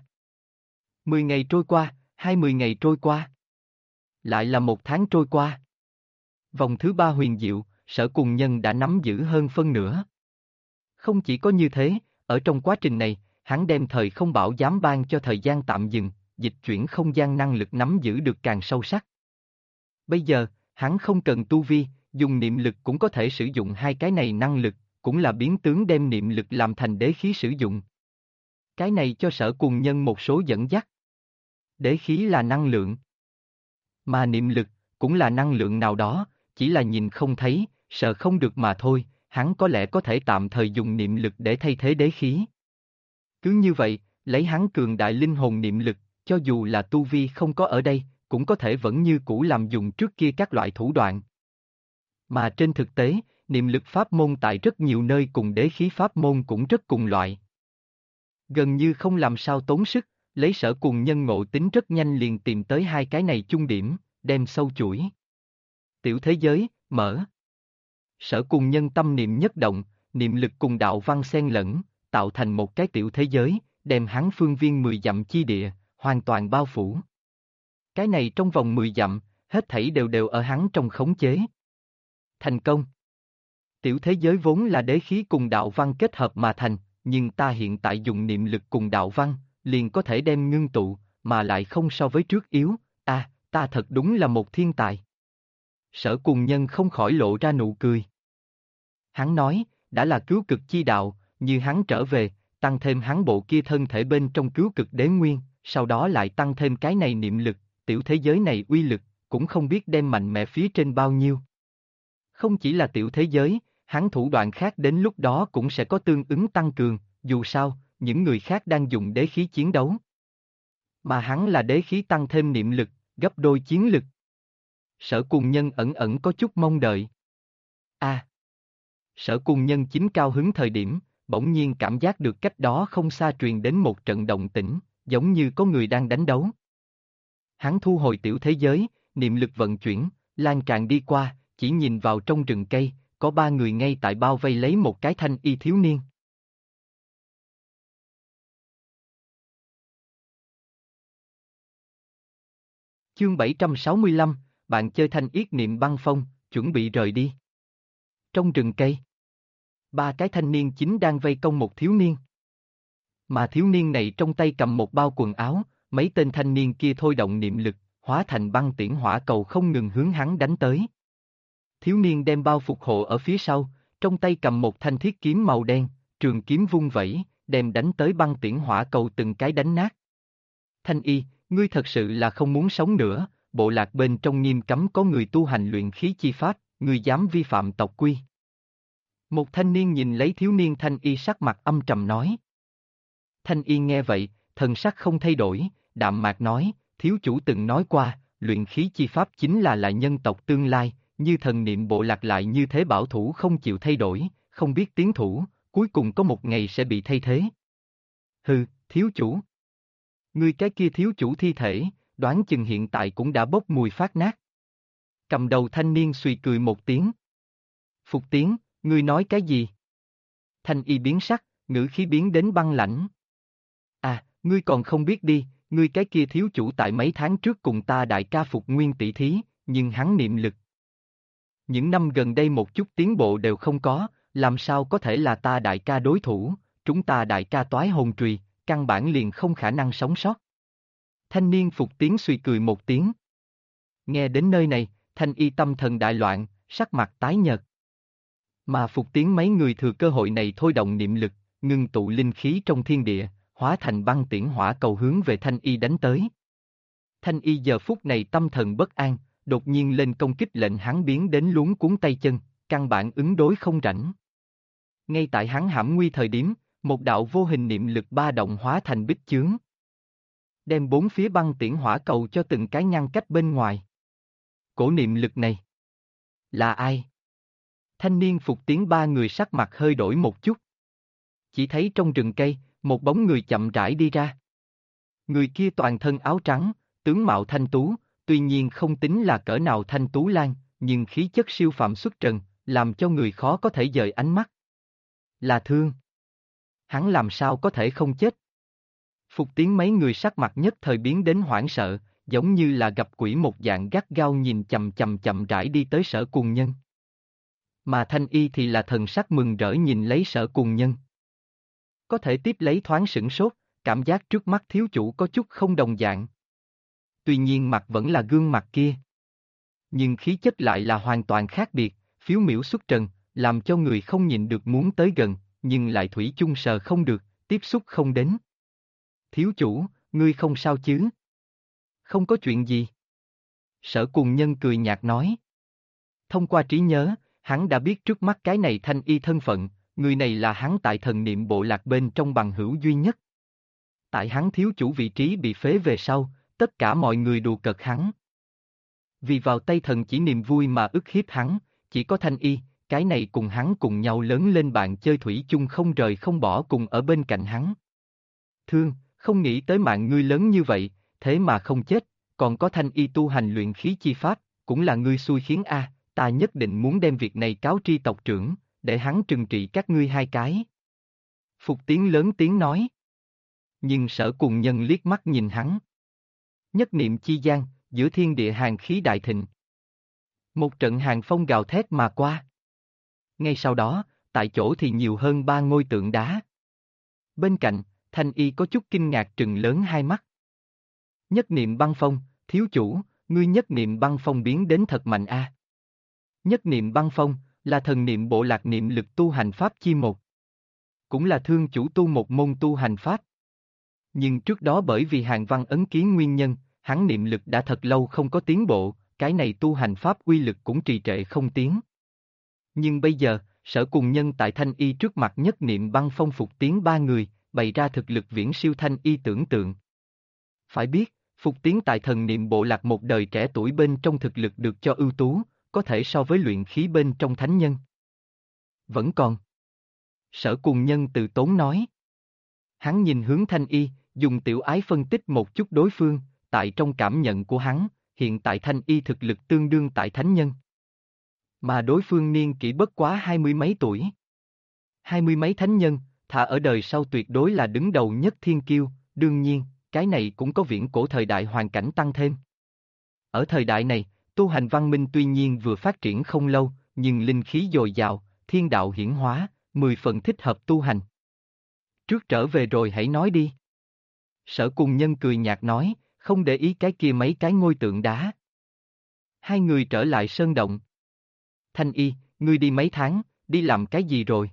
10 ngày trôi qua, 20 ngày trôi qua. Lại là 1 tháng trôi qua. Vòng thứ 3 huyền diệu, Sở Cùng Nhân đã nắm giữ hơn phân nửa. Không chỉ có như thế, ở trong quá trình này, hắn đem thời không bảo giám ban cho thời gian tạm dừng, dịch chuyển không gian năng lực nắm giữ được càng sâu sắc. Bây giờ, hắn không cần tu vi, dùng niệm lực cũng có thể sử dụng hai cái này năng lực, cũng là biến tướng đem niệm lực làm thành đế khí sử dụng. Cái này cho Sở Cùng Nhân một số dẫn dắt. Đế khí là năng lượng, mà niệm lực cũng là năng lượng nào đó, chỉ là nhìn không thấy, sợ không được mà thôi, hắn có lẽ có thể tạm thời dùng niệm lực để thay thế đế khí. Cứ như vậy, lấy hắn cường đại linh hồn niệm lực, cho dù là tu vi không có ở đây, cũng có thể vẫn như cũ làm dùng trước kia các loại thủ đoạn. Mà trên thực tế, niệm lực pháp môn tại rất nhiều nơi cùng đế khí pháp môn cũng rất cùng loại. Gần như không làm sao tốn sức, lấy Sở Cùng Nhân ngộ tính rất nhanh liền tìm tới hai cái này chung điểm, đem sâu chuỗi. Tiểu thế giới, mở. Sở Cùng Nhân tâm niệm nhất động, niệm lực cùng đạo văn xen lẫn, tạo thành một cái tiểu thế giới, đem hắn phương viên 10 dặm chi địa, hoàn toàn bao phủ. Cái này trong vòng 10 dặm, hết thảy đều đều ở hắn trong khống chế. Thành công. Tiểu thế giới vốn là đế khí cùng đạo văn kết hợp mà thành, nhưng ta hiện tại dùng niệm lực cùng đạo văn, liền có thể đem ngưng tụ, mà lại không so với trước yếu, ta thật đúng là một thiên tài. Sở Cùng Nhân không khỏi lộ ra nụ cười. Hắn nói, đã là cứu cực chi đạo, như hắn trở về, tăng thêm hắn bộ kia thân thể bên trong cứu cực đế nguyên, sau đó lại tăng thêm cái này niệm lực, tiểu thế giới này uy lực, cũng không biết đem mạnh mẽ phía trên bao nhiêu. Không chỉ là tiểu thế giới, hắn thủ đoạn khác đến lúc đó cũng sẽ có tương ứng tăng cường, dù sao, những người khác đang dùng đế khí chiến đấu. Mà hắn là đế khí tăng thêm niệm lực, gấp đôi chiến lực. Sở Cùng Nhân ẩn ẩn có chút mong đợi. Sở Cùng Nhân chính cao hứng thời điểm, bỗng nhiên cảm giác được cách đó không xa truyền đến một trận động tĩnh, giống như có người đang đánh đấu. Hắn thu hồi tiểu thế giới, niệm lực vận chuyển, lan tràn đi qua, chỉ nhìn vào trong rừng cây, có 3 người ngay tại bao vây lấy một cái thanh y thiếu niên. Chương 765, bạn chơi thanh yết niệm băng phong, chuẩn bị rời đi. Trong rừng cây, 3 cái thanh niên chính đang vây công một thiếu niên. Mà thiếu niên này trong tay cầm một bao quần áo, mấy tên thanh niên kia thôi động niệm lực, hóa thành băng tiễn hỏa cầu không ngừng hướng hắn đánh tới. Thiếu niên đem bao phục hộ ở phía sau, trong tay cầm một thanh thiết kiếm màu đen, trường kiếm vung vẩy, đem đánh tới băng tiễn hỏa cầu từng cái đánh nát. Thanh y, ngươi thật sự là không muốn sống nữa, bộ lạc bên trong nghiêm cấm có người tu hành luyện khí chi pháp, ngươi dám vi phạm tộc quy. Một thanh niên nhìn lấy thiếu niên thanh y sắc mặt âm trầm nói. Thanh y nghe vậy, thần sắc không thay đổi, đạm mạc nói, thiếu chủ từng nói qua, luyện khí chi pháp chính là nhân tộc tương lai, như thần niệm bộ lạc lại như thế bảo thủ không chịu thay đổi, không biết tiến thủ, cuối cùng có một ngày sẽ bị thay thế. Hừ, thiếu chủ. Ngươi cái kia thiếu chủ thi thể, đoán chừng hiện tại cũng đã bốc mùi phát nát. Cầm đầu thanh niên suy cười một tiếng. Phục Tiến, ngươi nói cái gì? Thanh y biến sắc, ngữ khí biến đến băng lãnh. Ngươi còn không biết đi, ngươi cái kia thiếu chủ tại mấy tháng trước cùng ta đại ca Phục Nguyên tỷ thí, nhưng hắn niệm lực. Những năm gần đây một chút tiến bộ đều không có, làm sao có thể là ta đại ca đối thủ, chúng ta đại ca toái hồn trùy, căn bản liền không khả năng sống sót. Thanh niên Phục Tiến suy cười một tiếng. Nghe đến nơi này, thanh y tâm thần đại loạn, sắc mặt tái nhợt. Mà Phục Tiến mấy người thừa cơ hội này thôi động niệm lực, ngưng tụ linh khí trong thiên địa, hóa thành băng tiễn hỏa cầu hướng về thanh y đánh tới. Thanh y giờ phút này tâm thần bất an, đột nhiên lên công kích lệnh hắn biến đến luống cuống tay chân, căn bản ứng đối không rảnh. Ngay tại hắn hãm nguy thời điểm, một đạo vô hình niệm lực ba động hóa thành bích chướng, đem 4 phía băng tiễn hỏa cầu cho từng cái ngăn cách bên ngoài. Cổ niệm lực này là ai? Thanh niên Phục Tiến 3 người sắc mặt hơi đổi một chút. Chỉ thấy trong rừng cây, một bóng người chậm rãi đi ra. Người kia toàn thân áo trắng, tướng mạo thanh tú, tuy nhiên không tính là cỡ nào thanh tú lan, nhưng khí chất siêu phàm xuất trần, làm cho người khó có thể dời ánh mắt. Là Thương. Hắn làm sao có thể không chết? Phục Tiến mấy người sắc mặt nhất thời biến đến hoảng sợ, giống như là gặp quỷ một dạng gắt gao nhìn chậm rãi đi tới Sở Cùng Nhân. Mà Thanh y thì là thần sắc mừng rỡ nhìn lấy Sở Cùng Nhân. Có thể tiếp lấy thoáng sửng sốt, cảm giác trước mắt thiếu chủ có chút không đồng dạng. Tuy nhiên mặt vẫn là gương mặt kia. Nhưng khí chất lại là hoàn toàn khác biệt, phiếu miểu xuất trần, làm cho người không nhìn được muốn tới gần, nhưng lại thủy chung sờ không được, tiếp xúc không đến. Thiếu chủ, ngươi không sao chứ? Không có chuyện gì. Sở Cùng Nhân cười nhạt nói. Thông qua trí nhớ, hắn đã biết trước mắt cái này thanh y thân phận, người này là hắn tại thần niệm bộ lạc bên trong bằng hữu duy nhất. Tại hắn thiếu chủ vị trí bị phế về sau, tất cả mọi người đùa cợt hắn. Vì vào tay thần chỉ niềm vui mà ức hiếp hắn, chỉ có Thanh Y, cái này cùng hắn cùng nhau lớn lên bạn chơi thủy chung không rời không bỏ cùng ở bên cạnh hắn. Thương, không nghĩ tới mạng ngươi lớn như vậy, thế mà không chết, còn có Thanh Y tu hành luyện khí chi pháp, cũng là ngươi xui khiến a, ta nhất định muốn đem việc này cáo tri tộc trưởng, để hắn trừng trị các ngươi hai cái. Phục Tiến lớn tiếng nói. Nhưng Sở Cùng Nhân liếc mắt nhìn hắn. Nhất niệm chi gian, giữa thiên địa hàn khí đại thịnh. Một trận hàn phong gào thét mà qua. Ngay sau đó, tại chỗ thì nhiều hơn 3 ngôi tượng đá. Bên cạnh, Thanh Y có chút kinh ngạc trừng lớn hai mắt. Nhất niệm băng phong, thiếu chủ, ngươi nhất niệm băng phong biến đến thật mạnh a. Nhất niệm băng phong, là thần niệm bộ lạc niệm lực tu hành pháp chi một. Cũng là thương chủ tu một môn tu hành pháp. Nhưng trước đó bởi vì Hàn Văn ấn ký nguyên nhân, hắn niệm lực đã thật lâu không có tiến bộ, cái này tu hành pháp uy lực cũng trì trệ không tiến. Nhưng bây giờ, Sở Cùng Nhân tại Thanh Y trước mặt nhất niệm băng phong Phục Tiến 3 người, bày ra thực lực viễn siêu Thanh Y tưởng tượng. Phải biết, Phục Tiến tại thần niệm bộ lạc một đời trẻ tuổi bên trong thực lực được cho ưu tú, có thể so với luyện khí bên trong thánh nhân. Vẫn còn. Sở Cùng Nhân từ tốn nói. Hắn nhìn hướng Thanh Y, dùng tiểu ái phân tích một chút đối phương, tại trong cảm nhận của hắn, hiện tại Thanh Y thực lực tương đương tại thánh nhân. Mà đối phương niên kỷ bất quá 20 mấy tuổi. 20 mấy thánh nhân, thà ở đời sau tuyệt đối là đứng đầu nhất thiên kiêu, đương nhiên, cái này cũng có viễn cổ thời đại hoàn cảnh tăng thêm. Ở thời đại này, tu hành văn minh tuy nhiên vừa phát triển không lâu, nhưng linh khí dồi dào, thiên đạo hiển hóa, 10 phần thích hợp tu hành. Trước trở về rồi hãy nói đi. Sở Cùng Nhân cười nhạt nói, không để ý cái kia mấy cái ngôi tượng đá. Hai người trở lại sơn động. Thanh Y, ngươi đi mấy tháng, đi làm cái gì rồi?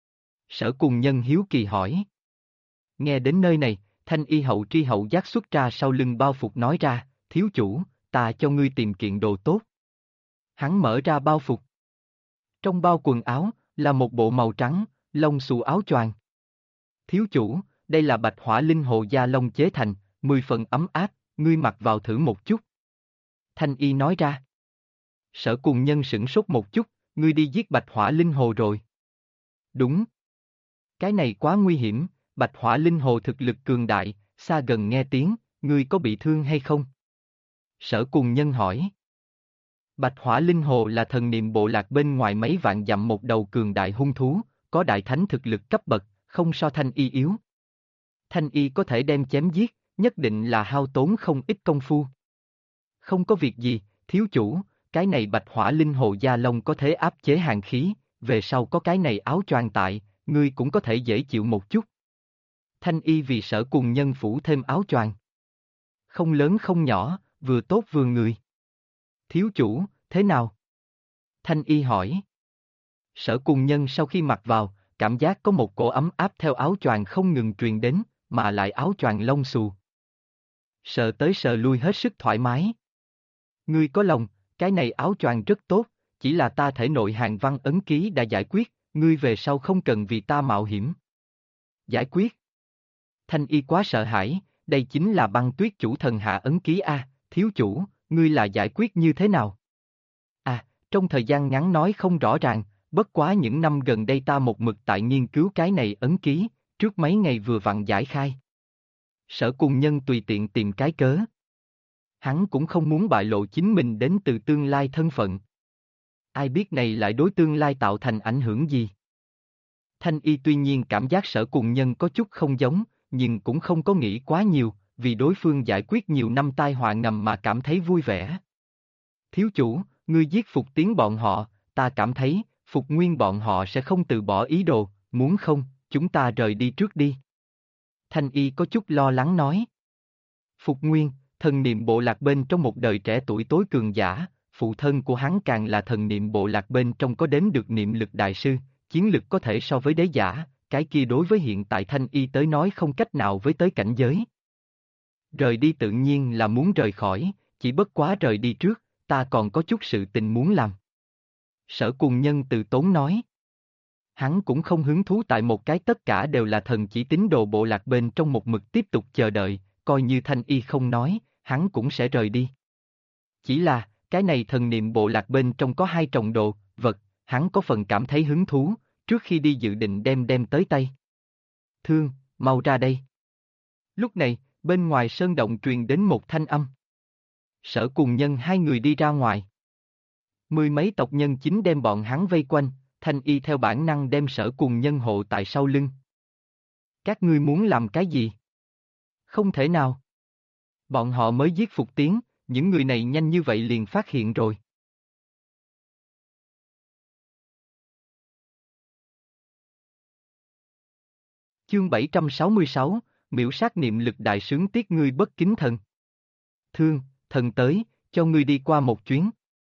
Sở Cùng Nhân hiếu kỳ hỏi. Nghe đến nơi này, Thanh Y hậu tri hậu giác xuất ra sau lưng bao phục nói ra, thiếu chủ, ta cho ngươi tìm kiện đồ tốt. Hắn mở ra bao phục. Trong bao quần áo, là một bộ màu trắng, lông xù áo choàng. Thiếu chủ, đây là bạch hỏa linh hồ da lông chế thành, 10 phần ấm áp, ngươi mặc vào thử một chút. Thanh Y nói ra. Sở Cùng Nhân sửng sốt một chút, ngươi đi giết bạch hỏa linh hồ rồi. Đúng. Cái này quá nguy hiểm, bạch hỏa linh hồ thực lực cường đại, xa gần nghe tiếng, ngươi có bị thương hay không? Sở Cùng Nhân hỏi. Bạch hỏa linh hồ là thần niệm bộ lạc bên ngoài mấy vạn dặm một đầu cường đại hung thú, có đại thánh thực lực cấp bậc, không so Thanh Y yếu. Thanh Y có thể đem chém giết, nhất định là hao tốn không ít công phu. Không có việc gì, thiếu chủ, cái này bạch hỏa linh hồ da lông có thể áp chế hàn khí, về sau có cái này áo choàng tại, ngươi cũng có thể dễ chịu một chút. Thanh Y vì Sở Cùng Nhân phủ thêm áo choàng. Không lớn không nhỏ, vừa tốt vừa người. Thiếu chủ, thế nào? Thanh Y hỏi. Sở Cùng Nhân sau khi mặc vào, cảm giác có một cổ ấm áp theo áo choàng không ngừng truyền đến, mà lại áo choàng lông xù. Sờ tới sờ lui hết sức thoải mái. Ngươi có lòng, cái này áo choàng rất tốt, chỉ là ta thể nội Hàn Văn ấn ký đã giải quyết, ngươi về sau không cần vì ta mạo hiểm. Giải quyết? Thanh Y quá sợ hãi, đây chính là Băng Tuyết chủ thần hạ ấn ký a, thiếu chủ, ngươi là giải quyết như thế nào? À, trong thời gian ngắn nói không rõ ràng, bất quá những năm gần đây ta một mực tại nghiên cứu cái này ấn ký, trước mấy ngày vừa vặn giải khai. Sở Cùng Nhân tùy tiện tìm cái cớ. Hắn cũng không muốn bại lộ chính mình đến từ tương lai thân phận. Ai biết này lại đối tương lai tạo thành ảnh hưởng gì? Thanh Y tuy nhiên cảm giác Sở Cùng Nhân có chút không giống, nhưng cũng không có nghĩ quá nhiều, vì đối phương giải quyết nhiều năm tai họa ngầm mà cảm thấy vui vẻ. Thiếu chủ, ngươi giết Phục Tiến bọn họ, ta cảm thấy, Phục Nguyên bọn họ sẽ không từ bỏ ý đồ, muốn không, chúng ta rời đi trước đi. Thanh Y có chút lo lắng nói. Phục Nguyên, thần niệm bộ lạc bên trong một đời trẻ tuổi tối cường giả, phụ thân của hắn càng là thần niệm bộ lạc bên trong có đếm được niệm lực đại sư, chiến lực có thể so với đế giả, cái kia đối với hiện tại Thanh Y tới nói không cách nào với tới cảnh giới. Rời đi tự nhiên là muốn rời khỏi, chỉ bất quá rời đi trước, ta còn có chút sự tình muốn làm. Sở Cùng Nhân từ tốn nói. Hắn cũng không hứng thú tại một cái tất cả đều là thần chỉ tín đồ bộ lạc bên trong một mực tiếp tục chờ đợi, coi như Thanh Y không nói, hắn cũng sẽ rời đi. Chỉ là, cái này thần niệm bộ lạc bên trong có 2 trồng đồ, vật, hắn có phần cảm thấy hứng thú, trước khi đi dự định đem tới tay. Thương, mau ra đây. Lúc này, bên ngoài sơn động truyền đến một thanh âm. Sở Cùng Nhân 2 người đi ra ngoài. 10 mấy tộc nhân chính đem bọn hắn vây quanh, Thanh Y theo bản năng đem Sở Cùng Nhân hộ tại sau lưng. Các ngươi muốn làm cái gì? Không thể nào. Bọn họ mới giết Phục Tiến, những người này nhanh như vậy liền phát hiện rồi. Chương 766, miễu sát niệm lực đại sướng tiếc ngươi bất kính thần. Thương, thần tới, cho ngươi đi qua một chuyến.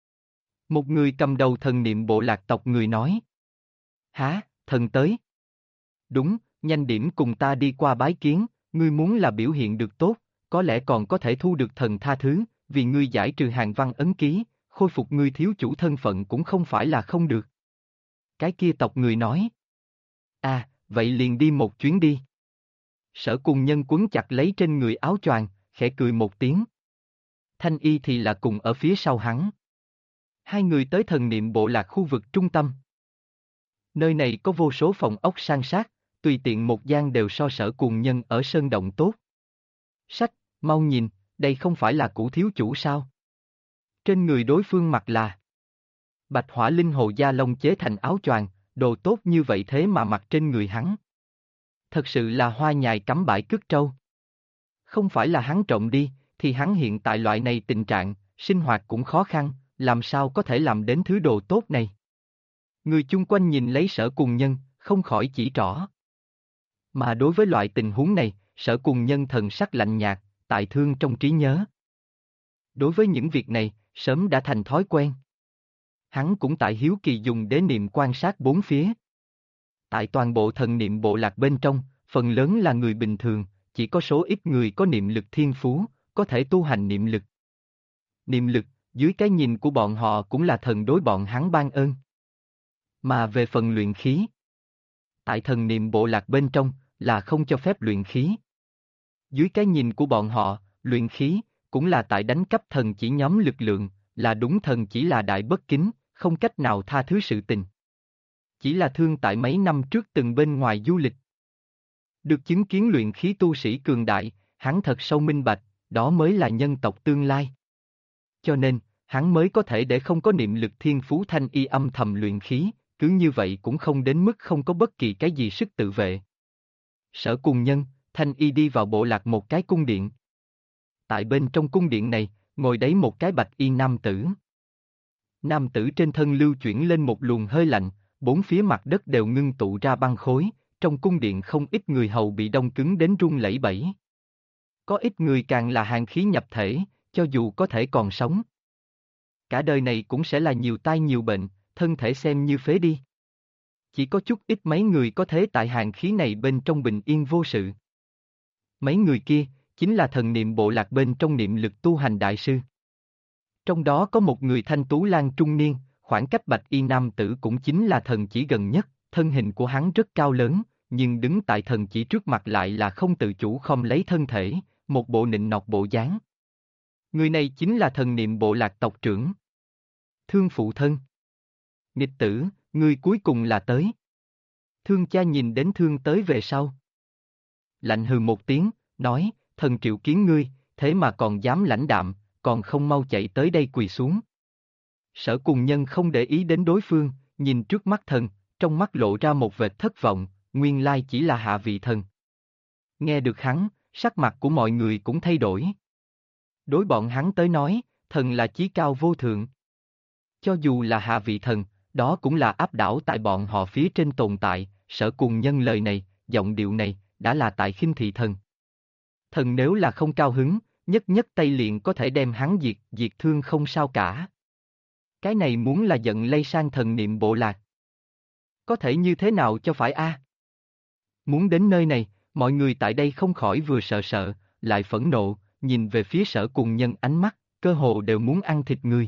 Một người cầm đầu thần niệm bộ lạc tộc người nói. Hả, thần tới? Đúng, nhanh điểm cùng ta đi qua bái kiến, ngươi muốn là biểu hiện được tốt, có lẽ còn có thể thu được thần tha thứ, vì ngươi giải trừ hàng văn ấn ký, khôi phục ngươi thiếu chủ thân phận cũng không phải là không được. Cái kia tộc người nói. À, vậy liền đi một chuyến đi. Sở Cùng Nhân quấn chặt lấy trên người áo choàng, khẽ cười một tiếng. Thanh Y thì là cùng ở phía sau hắn. 2 người tới thần niệm bộ lạc khu vực trung tâm. Nơi này có vô số phòng ốc san sát, tùy tiện một gian đều so Sở Cùng Nhân ở sơn động tốt. Sách, mau nhìn, đây không phải là cũ thiếu chủ sao? Trên người đối phương mặc là bạch hỏa linh hồ da lông chế thành áo choàng, đồ tốt như vậy thế mà mặc trên người hắn. Thật sự là hoa nhài cắm bãi cứt trâu. Không phải là hắn trộm đi, thì hắn hiện tại loại này tình trạng, sinh hoạt cũng khó khăn, làm sao có thể làm đến thứ đồ tốt này. Người chung quanh nhìn lấy Sở Cùng Nhân, không khỏi chỉ trỏ. Mà đối với loại tình huống này, Sở Cùng Nhân thần sắc lạnh nhạt, tại Thương trong trí nhớ. Đối với những việc này, sớm đã thành thói quen. Hắn cũng tại hiếu kỳ dùng đế niệm quan sát bốn phía. Tại toàn bộ thần niệm bộ lạc bên trong, phần lớn là người bình thường, chỉ có số ít người có niệm lực thiên phú, có thể tu hành niệm lực. Niệm lực, dưới cái nhìn của bọn họ cũng là thần đối bọn hắn ban ơn. Mà về phần luyện khí, tại thần niệm bộ lạc bên trong, là không cho phép luyện khí. Dưới cái nhìn của bọn họ, luyện khí, cũng là tại đánh cắp thần chỉ nhóm lực lượng, là đúng thần chỉ là đại bất kính, không cách nào tha thứ sự tình. Chỉ là Thương tại mấy năm trước từng bên ngoài du lịch. Được chứng kiến luyện khí tu sĩ cường đại, hắn thật sâu minh bạch, đó mới là nhân tộc tương lai. Cho nên, hắn mới có thể để không có niệm lực thiên phú Thanh Y âm thầm luyện khí, cứ như vậy cũng không đến mức không có bất kỳ cái gì sức tự vệ. Sở Cùng Nhân, Thanh Y đi vào bộ lạc một cái cung điện. Tại bên trong cung điện này, ngồi đấy một cái bạch y nam tử. Nam tử trên thân lưu chuyển lên một luồng hơi lạnh, bốn phía mặt đất đều ngưng tụ ra băng khối, trong cung điện không ít người hầu bị đông cứng đến run lẩy bẩy. Có ít người càng là hàn khí nhập thể, cho dù có thể còn sống. Cả đời này cũng sẽ là nhiều tai nhiều bệnh, thân thể xem như phế đi. Chỉ có chút ít mấy người có thế tại hàn khí này bên trong bình yên vô sự. Mấy người kia, chính là thần niệm bộ lạc bên trong niệm lực tu hành đại sư. Trong đó có một người thanh tú lang trung niên, khoảng cách bạch y nam tử cũng chính là thần chỉ gần nhất, thân hình của hắn rất cao lớn, nhưng đứng tại thần chỉ trước mặt lại là không tự chủ khom lấy thân thể, một bộ nịnh nọt bộ dáng. Người này chính là thần niệm bộ lạc tộc trưởng. Thương phụ thân. Nghịch tử, ngươi cuối cùng là tới. Thương cha nhìn đến Thương tới về sau. Lạnh hừ một tiếng, nói, thần triệu kiến ngươi, thế mà còn dám lãnh đạm, còn không mau chạy tới đây quỳ xuống. Sở Cùng Nhân không để ý đến đối phương, nhìn trước mắt thần, trong mắt lộ ra một vệt thất vọng, nguyên lai chỉ là hạ vị thần. Nghe được hắn, sắc mặt của mọi người cũng thay đổi. Đối bọn hắn tới nói, thần là chí cao vô thượng. Cho dù là hạ vị thần, đó cũng là áp đảo tại bọn họ phía trên tồn tại, Sở Cùng Nhân lời này, giọng điệu này, đã là tại khinh thị thần. Thần nếu là không cao hứng, nhất tay liền có thể đem hắn diệt Thương không sao cả. Cái này muốn là giận lây sang thần niệm bộ lạc. Có thể như thế nào cho phải a? Muốn đến nơi này, mọi người tại đây không khỏi vừa sợ, lại phẫn nộ, nhìn về phía Sở Cùng Nhân ánh mắt, cơ hồ đều muốn ăn thịt người.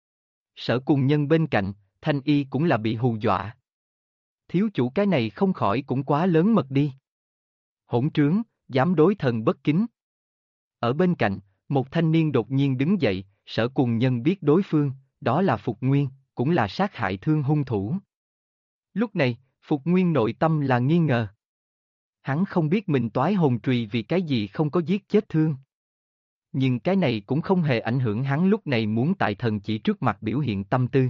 Sở Cùng Nhân bên cạnh, Thanh Y cũng là bị hù dọa. Thiếu chủ cái này không khỏi cũng quá lớn mật đi. Hỗn trướng, dám đối thần bất kính. Ở bên cạnh, Một thanh niên đột nhiên đứng dậy, Sở Cùng Nhân biết đối phương, đó là Phục Nguyên, cũng là sát hại Thương hung thủ. Lúc này, Phục Nguyên nội tâm là nghi ngờ. Hắn không biết mình toái hồn trùy vì cái gì không có giết chết Thương. Nhưng cái này cũng không hề ảnh hưởng hắn lúc này muốn tại thần chỉ trước mặt biểu hiện tâm tư.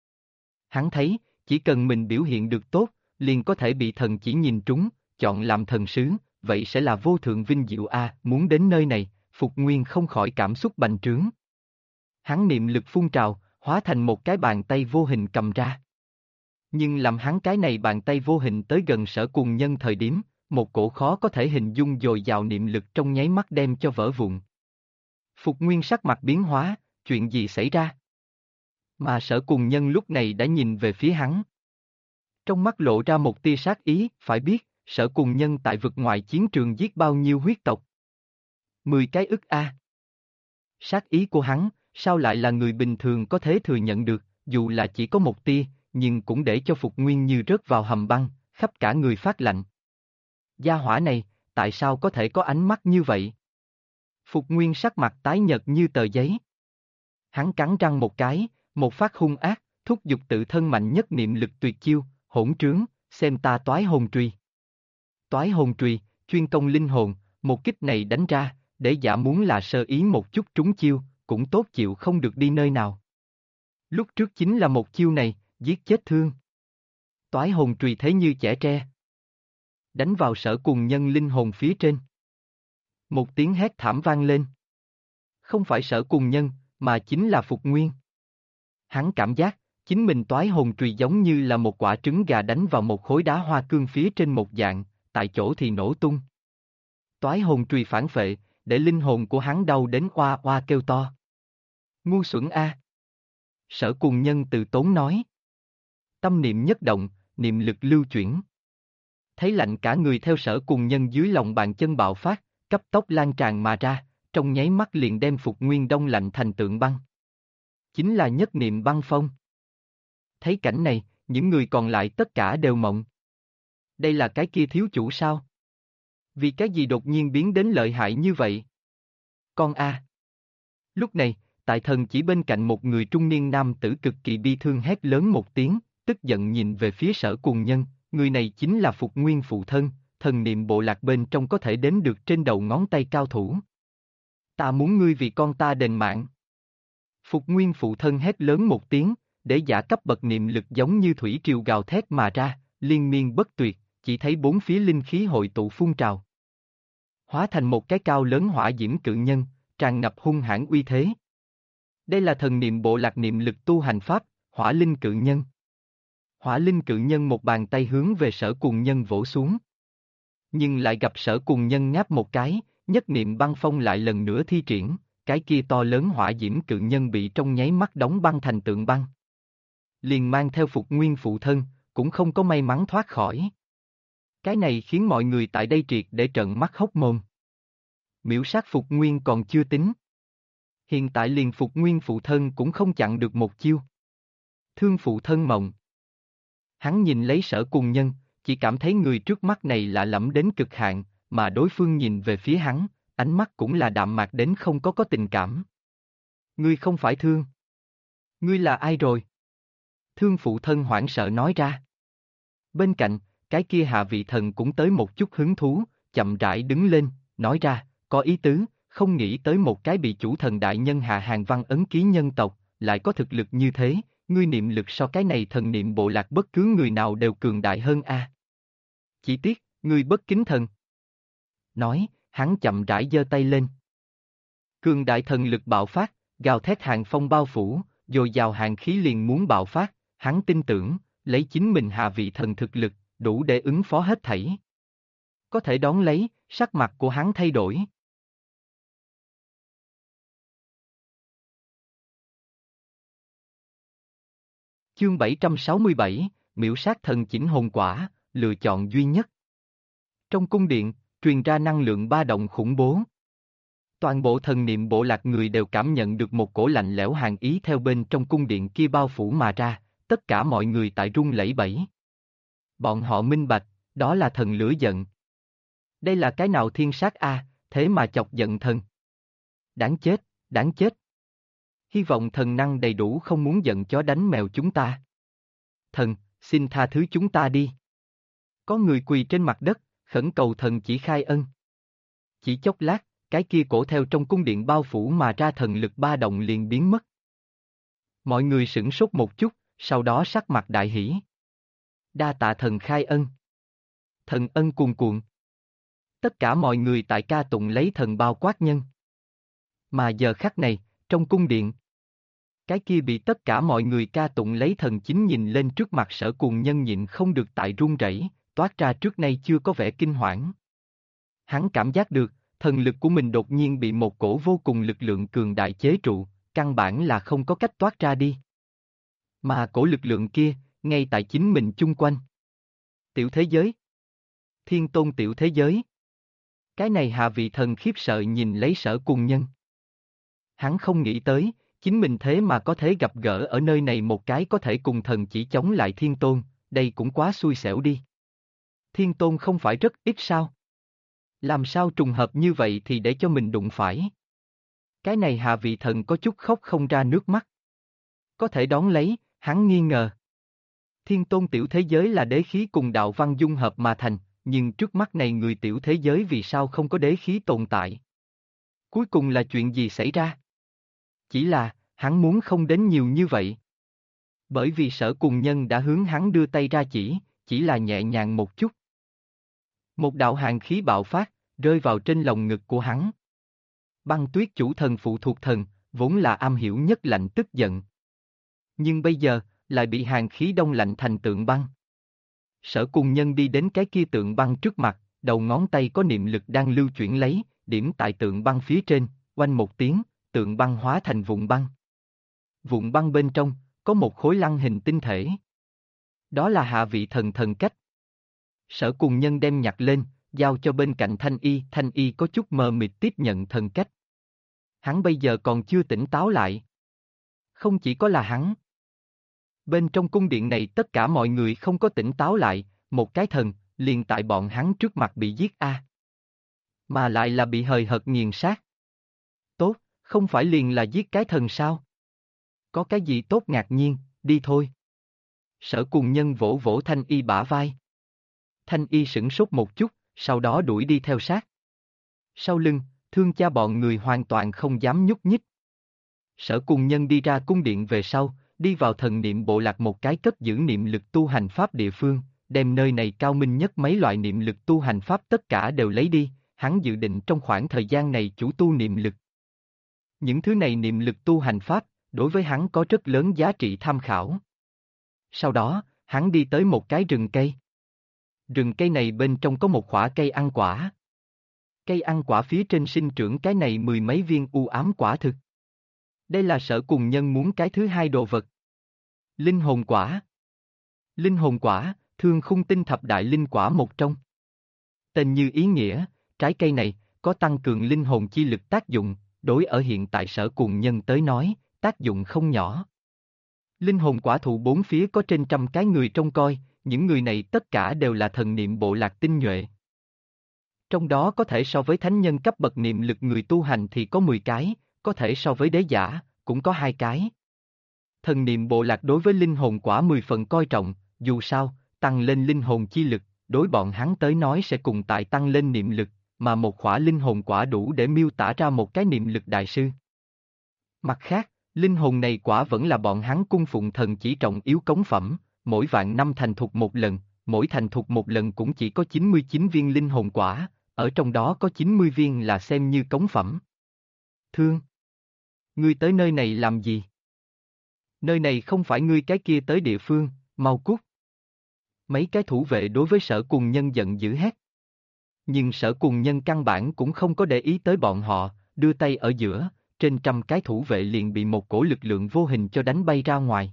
Hắn thấy, chỉ cần mình biểu hiện được tốt, liền có thể bị thần chỉ nhìn trúng, chọn làm thần sứ, vậy sẽ là vô thượng vinh diệu a. Muốn đến nơi này, Phục Nguyên không khỏi cảm xúc bành trướng. Hắn niệm lực phun trào, hóa thành một cái bàn tay vô hình cầm ra. Nhưng làm hắn cái này bàn tay vô hình tới gần Sở Cùng Nhân thời điểm, một cổ khó có thể hình dung dồi dào niệm lực trong nháy mắt đem cho vỡ vụn. Phục Nguyên sắc mặt biến hóa, chuyện gì xảy ra? Mà Sở Cùng Nhân lúc này đã nhìn về phía hắn. Trong mắt lộ ra một tia sát ý, phải biết, Sở Cùng Nhân tại vực ngoài chiến trường giết bao nhiêu huyết tộc. 10 cái ức a. Sát ý của hắn, sao lại là người bình thường có thể thừa nhận được, dù là chỉ có một tia, nhưng cũng để cho Phục Nguyên như rớt vào hầm băng, khắp cả người phát lạnh. Gia hỏa này, tại sao có thể có ánh mắt như vậy? Phục Nguyên sắc mặt tái nhợt như tờ giấy. Hắn cắn răng một cái, một phát hung ác, thúc giục tự thân mạnh nhất niệm lực tuyệt chiêu, hỗn trướng, xem ta toái hồn trùy. Toái hồn trùy, chuyên công linh hồn, một kích này đánh ra, để giả muốn là sơ ý một chút trúng chiêu, cũng tốt chịu không được đi nơi nào. Lúc trước chính là một chiêu này, giết chết Thương. Toái hồn trùy thế như chẻ tre. Đánh vào Sở Cùng Nhân linh hồn phía trên. Một tiếng hét thảm vang lên. Không phải Sở Cùng Nhân, mà chính là Phục Nguyên. Hắn cảm giác, chính mình toái hồn trùy giống như là một quả trứng gà đánh vào một khối đá hoa cương phía trên một dạng, tại chỗ thì nổ tung. Toái hồn trùy phản phệ, để linh hồn của hắn đau đến oa oa kêu to. Ngu xuẩn a! Sở Cùng Nhân từ tốn nói. Tâm niệm nhất động, niệm lực lưu chuyển. Thấy lạnh cả người theo Sở Cùng Nhân dưới lòng bàn chân bạo phát, cấp tốc lan tràn mà ra, trong nháy mắt liền đem Phục Nguyên đông lạnh thành tượng băng. Chính là nhất niệm băng phong. Thấy cảnh này, những người còn lại tất cả đều mộng. Đây là cái kia thiếu chủ sao? Vì cái gì đột nhiên biến đến lợi hại như vậy? Con a! Lúc này, tại thần chỉ bên cạnh một người trung niên nam tử cực kỳ bi thương hét lớn một tiếng, tức giận nhìn về phía Sở Cùng Nhân, người này chính là Phục Nguyên phụ thân, thần niệm bộ lạc bên trong có thể đếm được trên đầu ngón tay cao thủ. Ta muốn ngươi vì con ta đền mạng. Phục Nguyên phụ thân hét lớn một tiếng, để giả cấp bậc niệm lực giống như thủy triều gào thét mà ra, liên miên bất tuyệt, chỉ thấy bốn phía linh khí hội tụ phun trào. Hóa thành một cái cao lớn hỏa diễm cự nhân, tràn ngập hung hãn uy thế. Đây là thần niệm bộ lạc niệm lực tu hành pháp, hỏa linh cự nhân. Hỏa linh cự nhân một bàn tay hướng về Sở Cùng Nhân vỗ xuống. Nhưng lại gặp Sở Cùng Nhân ngáp một cái, nhất niệm băng phong lại lần nữa thi triển, cái kia to lớn hỏa diễm cự nhân bị trong nháy mắt đóng băng thành tượng băng. Liền mang theo Phục Nguyên phụ thân, cũng không có may mắn thoát khỏi. Cái này khiến mọi người tại đây triệt để trợn mắt hốc mồm. Miểu sát Phục Nguyên còn chưa tính. Hiện tại liền Phục Nguyên phụ thân cũng không chặn được một chiêu. Thương phụ thân mộng. Hắn nhìn lấy Sở Cùng Nhân, chỉ cảm thấy người trước mắt này lạ lẫm đến cực hạn, mà đối phương nhìn về phía hắn, ánh mắt cũng là đạm mạc đến không có tình cảm. Ngươi không phải Thương. Ngươi là ai rồi? Thương phụ thân hoảng sợ nói ra. Bên cạnh, cái kia hạ vị thần cũng tới một chút hứng thú, chậm rãi đứng lên, nói ra, có ý tứ, không nghĩ tới một cái bị chủ thần đại nhân hạ hàng văn ấn ký nhân tộc, lại có thực lực như thế, ngươi niệm lực so cái này thần niệm bộ lạc bất cứ người nào đều cường đại hơn a. Chỉ tiếc, ngươi bất kính thần. Nói, hắn chậm rãi giơ tay lên. Cường đại thần lực bạo phát, gào thét hàng phong bao phủ, dồi dào hàng khí liền muốn bạo phát, hắn tin tưởng, lấy chính mình hạ vị thần thực lực, đủ để ứng phó hết thảy. Có thể đón lấy, sắc mặt của hắn thay đổi. Chương 767, miểu sát thần chỉnh hồn quả, lựa chọn duy nhất. Trong cung điện, truyền ra năng lượng ba động khủng bố. Toàn bộ thần niệm bộ lạc người đều cảm nhận được một cổ lạnh lẽo hàn ý theo bên trong cung điện kia bao phủ mà ra, tất cả mọi người tại run lẩy bẩy. Bọn họ minh bạch, đó là thần lửa giận. Đây là cái nào thiên sát a, thế mà chọc giận thần. Đáng chết, đáng chết. Hy vọng thần năng đầy đủ không muốn giận chó đánh mèo chúng ta. Thần, xin tha thứ chúng ta đi. Có người quỳ trên mặt đất, khẩn cầu thần chỉ khai ân. Chỉ chốc lát, cái kia cổ theo trong cung điện bao phủ mà ra thần lực ba động liền biến mất. Mọi người sửng sốt một chút, sau đó sắc mặt đại hỉ. Đa tạ thần khai ân. Thần ân cuồn cuộn. Tất cả mọi người tại ca tụng lấy thần bao quát nhân. Mà giờ khắc này, trong cung điện, cái kia bị tất cả mọi người ca tụng lấy thần chính nhìn lên trước mặt Sở Cuồng Nhân nhịn không được tại run rẩy, toát ra trước nay chưa có vẻ kinh hoảng. Hắn cảm giác được, thần lực của mình đột nhiên bị một cổ vô cùng lực lượng cường đại chế trụ, căn bản là không có cách toát ra đi. Mà cổ lực lượng kia, ngay tại chính mình chung quanh. Tiểu thế giới. Thiên tôn tiểu thế giới. Cái này hạ vị thần khiếp sợ nhìn lấy Sở Cuồng Nhân. Hắn không nghĩ tới, chính mình thế mà có thể gặp gỡ ở nơi này một cái có thể cùng thần chỉ chống lại thiên tôn, đây cũng quá xui xẻo đi. Thiên tôn không phải rất ít sao? Làm sao trùng hợp như vậy thì để cho mình đụng phải? Cái này hạ vị thần có chút khóc không ra nước mắt. Có thể đón lấy, hắn nghi ngờ. Thiên tôn tiểu thế giới là đế khí cùng đạo văn dung hợp mà thành, nhưng trước mắt này người tiểu thế giới vì sao không có đế khí tồn tại? Cuối cùng là chuyện gì xảy ra? Chỉ là, hắn muốn không đến nhiều như vậy. Bởi vì Sở Cuồng Nhân đã hướng hắn đưa tay ra chỉ là nhẹ nhàng một chút. Một đạo hàn khí bạo phát, rơi vào trên lồng ngực của hắn. Băng Tuyết chủ thần phụ thuộc thần, vốn là am hiểu nhất lạnh tức giận. Nhưng bây giờ, lại bị hàn khí đông lạnh thành tượng băng. Sở Cuồng Nhân đi đến cái kia tượng băng trước mặt, đầu ngón tay có niệm lực đang lưu chuyển lấy, điểm tại tượng băng phía trên, oanh một tiếng, tượng băng hóa thành vụn băng. Vụn băng bên trong, có một khối lăng hình tinh thể. Đó là hạ vị thần thần cách. Sở Cuồng Nhân đem nhặt lên, giao cho bên cạnh Thanh Y có chút mờ mịt tiếp nhận thần cách. Hắn bây giờ còn chưa tỉnh táo lại. Không chỉ có là hắn. Bên trong cung điện này tất cả mọi người không có tỉnh táo lại, một cái thần, liền tại bọn hắn trước mặt bị giết Mà lại là bị hời hợt nghiền sát. Tốt, không phải liền là giết cái thần sao? Có cái gì tốt ngạc nhiên, đi thôi. Sở Cuồng Nhân vỗ vỗ Thanh Y bả vai. Thanh Y sửng sốt một chút, sau đó đuổi đi theo sát. Sau lưng, Thương Cha bọn người hoàn toàn không dám nhúc nhích. Sở Cuồng Nhân đi ra cung điện về sau, đi vào thần niệm bộ lạc một cái cất giữ niệm lực tu hành pháp địa phương, đem nơi này cao minh nhất mấy loại niệm lực tu hành pháp tất cả đều lấy đi, hắn dự định trong khoảng thời gian này chủ tu niệm lực. Những thứ này niệm lực tu hành pháp, đối với hắn có rất lớn giá trị tham khảo. Sau đó, hắn đi tới một cái rừng cây. Rừng cây này bên trong có một khỏa cây ăn quả. Cây ăn quả phía trên sinh trưởng cái này mười mấy viên u ám quả thực. Đây là Sở Cuồng Nhân muốn cái thứ hai đồ vật. Linh hồn quả. Linh hồn quả, Thương Khung Tinh thập đại linh quả một trong. Tên như ý nghĩa, trái cây này, có tăng cường linh hồn chi lực tác dụng, đối ở hiện tại Sở Cuồng Nhân tới nói, tác dụng không nhỏ. Linh hồn quả thụ bốn phía có trên trăm cái người trông coi, những người này tất cả đều là thần niệm bộ lạc tinh nhuệ. Trong đó có thể so với thánh nhân cấp bậc niệm lực người tu hành thì có 10 cái, có thể so với đế giả, cũng có 2 cái. Thần niệm bộ lạc đối với linh hồn quả 10 phần coi trọng, dù sao, tăng lên linh hồn chi lực, đối bọn hắn tới nói sẽ cùng tại tăng lên niệm lực, mà một khỏa linh hồn quả đủ để miêu tả ra một cái niệm lực đại sư. Mặt khác, linh hồn này quả vẫn là bọn hắn cung phụng thần chỉ trọng yếu cống phẩm, mỗi vạn năm thành thục một lần, mỗi thành thục một lần cũng chỉ có 99 viên linh hồn quả, ở trong đó có 90 viên là xem như cống phẩm. Thương, ngươi tới nơi này làm gì? Nơi này không phải ngươi cái kia tới địa phương, mau cút. Mấy cái thủ vệ đối với Sở Cuồng Nhân giận dữ hét. Nhưng Sở Cuồng Nhân căn bản cũng không có để ý tới bọn họ, đưa tay ở giữa, trên trăm cái thủ vệ liền bị một cổ lực lượng vô hình cho đánh bay ra ngoài.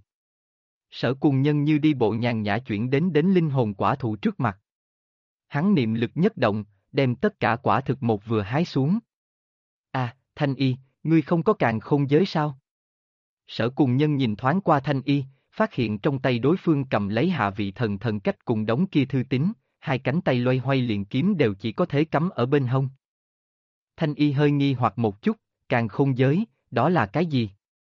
Sở Cuồng Nhân như đi bộ nhàn nhã chuyển đến linh hồn quả thụ trước mặt. Hắn niệm lực nhất động, đem tất cả quả thực một vừa hái xuống. Thanh Y, ngươi không có càn khôn giới sao? Sở Cuồng Nhân nhìn thoáng qua Thanh Y, phát hiện trong tay đối phương cầm lấy hạ vị thần thần cách cùng đống kia thư tín, hai cánh tay loay hoay liền kiếm đều chỉ có thể cắm ở bên hông. Thanh Y hơi nghi hoặc một chút, Càn khôn giới, đó là cái gì?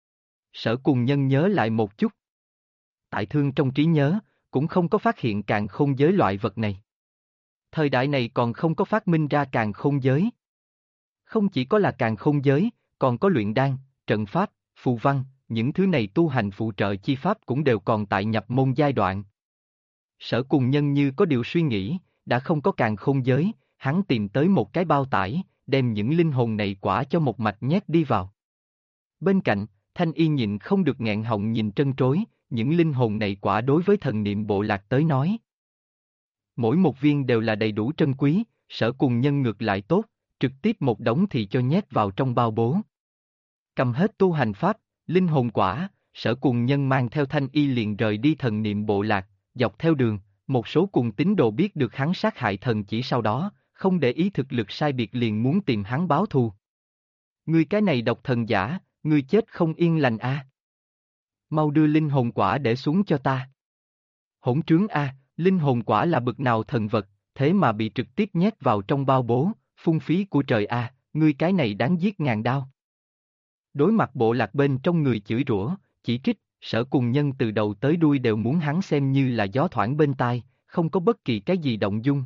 Sở Cùng Nhân nhớ lại một chút. Tại Thương trong trí nhớ, cũng không có phát hiện càn khôn giới loại vật này. Thời đại này còn không có phát minh ra càn khôn giới. Không chỉ có là càn khôn giới, còn có luyện đan, trận pháp, phù văn, những thứ này tu hành phụ trợ chi pháp cũng đều còn tại nhập môn giai đoạn. Sở Cùng Nhân như có điều suy nghĩ, đã không có càn khôn giới, hắn tìm tới một cái bao tải, đem những linh hồn này quả cho một mạch nhét đi vào. Bên cạnh, Thanh Y nhịn không được nghẹn họng nhìn trân trối, những linh hồn này quả đối với thần niệm bộ lạc tới nói. Mỗi một viên đều là đầy đủ trân quý, Sở Cùng Nhân ngược lại tốt, trực tiếp một đống thì cho nhét vào trong bao bố. Cầm hết tu hành pháp, linh hồn quả, Sở Cùng Nhân mang theo Thanh Y liền rời đi thần niệm bộ lạc, dọc theo đường, một số cùng tín đồ biết được hắn sát hại thần chỉ sau đó, không để ý thực lực sai biệt liền muốn tìm hắn báo thù. Ngươi cái này độc thần giả, ngươi chết không yên lành a. Mau đưa linh hồn quả để xuống cho ta. Hỗn trướng a, linh hồn quả là bực nào thần vật, thế mà bị trực tiếp nhét vào trong bao bố, phung phí của trời a, ngươi cái này đáng giết ngàn đao. Đối mặt bộ lạc bên trong người chửi rủa, chỉ trích, Sở Cùng Nhân từ đầu tới đuôi đều muốn hắn xem như là gió thoảng bên tai, không có bất kỳ cái gì động dung.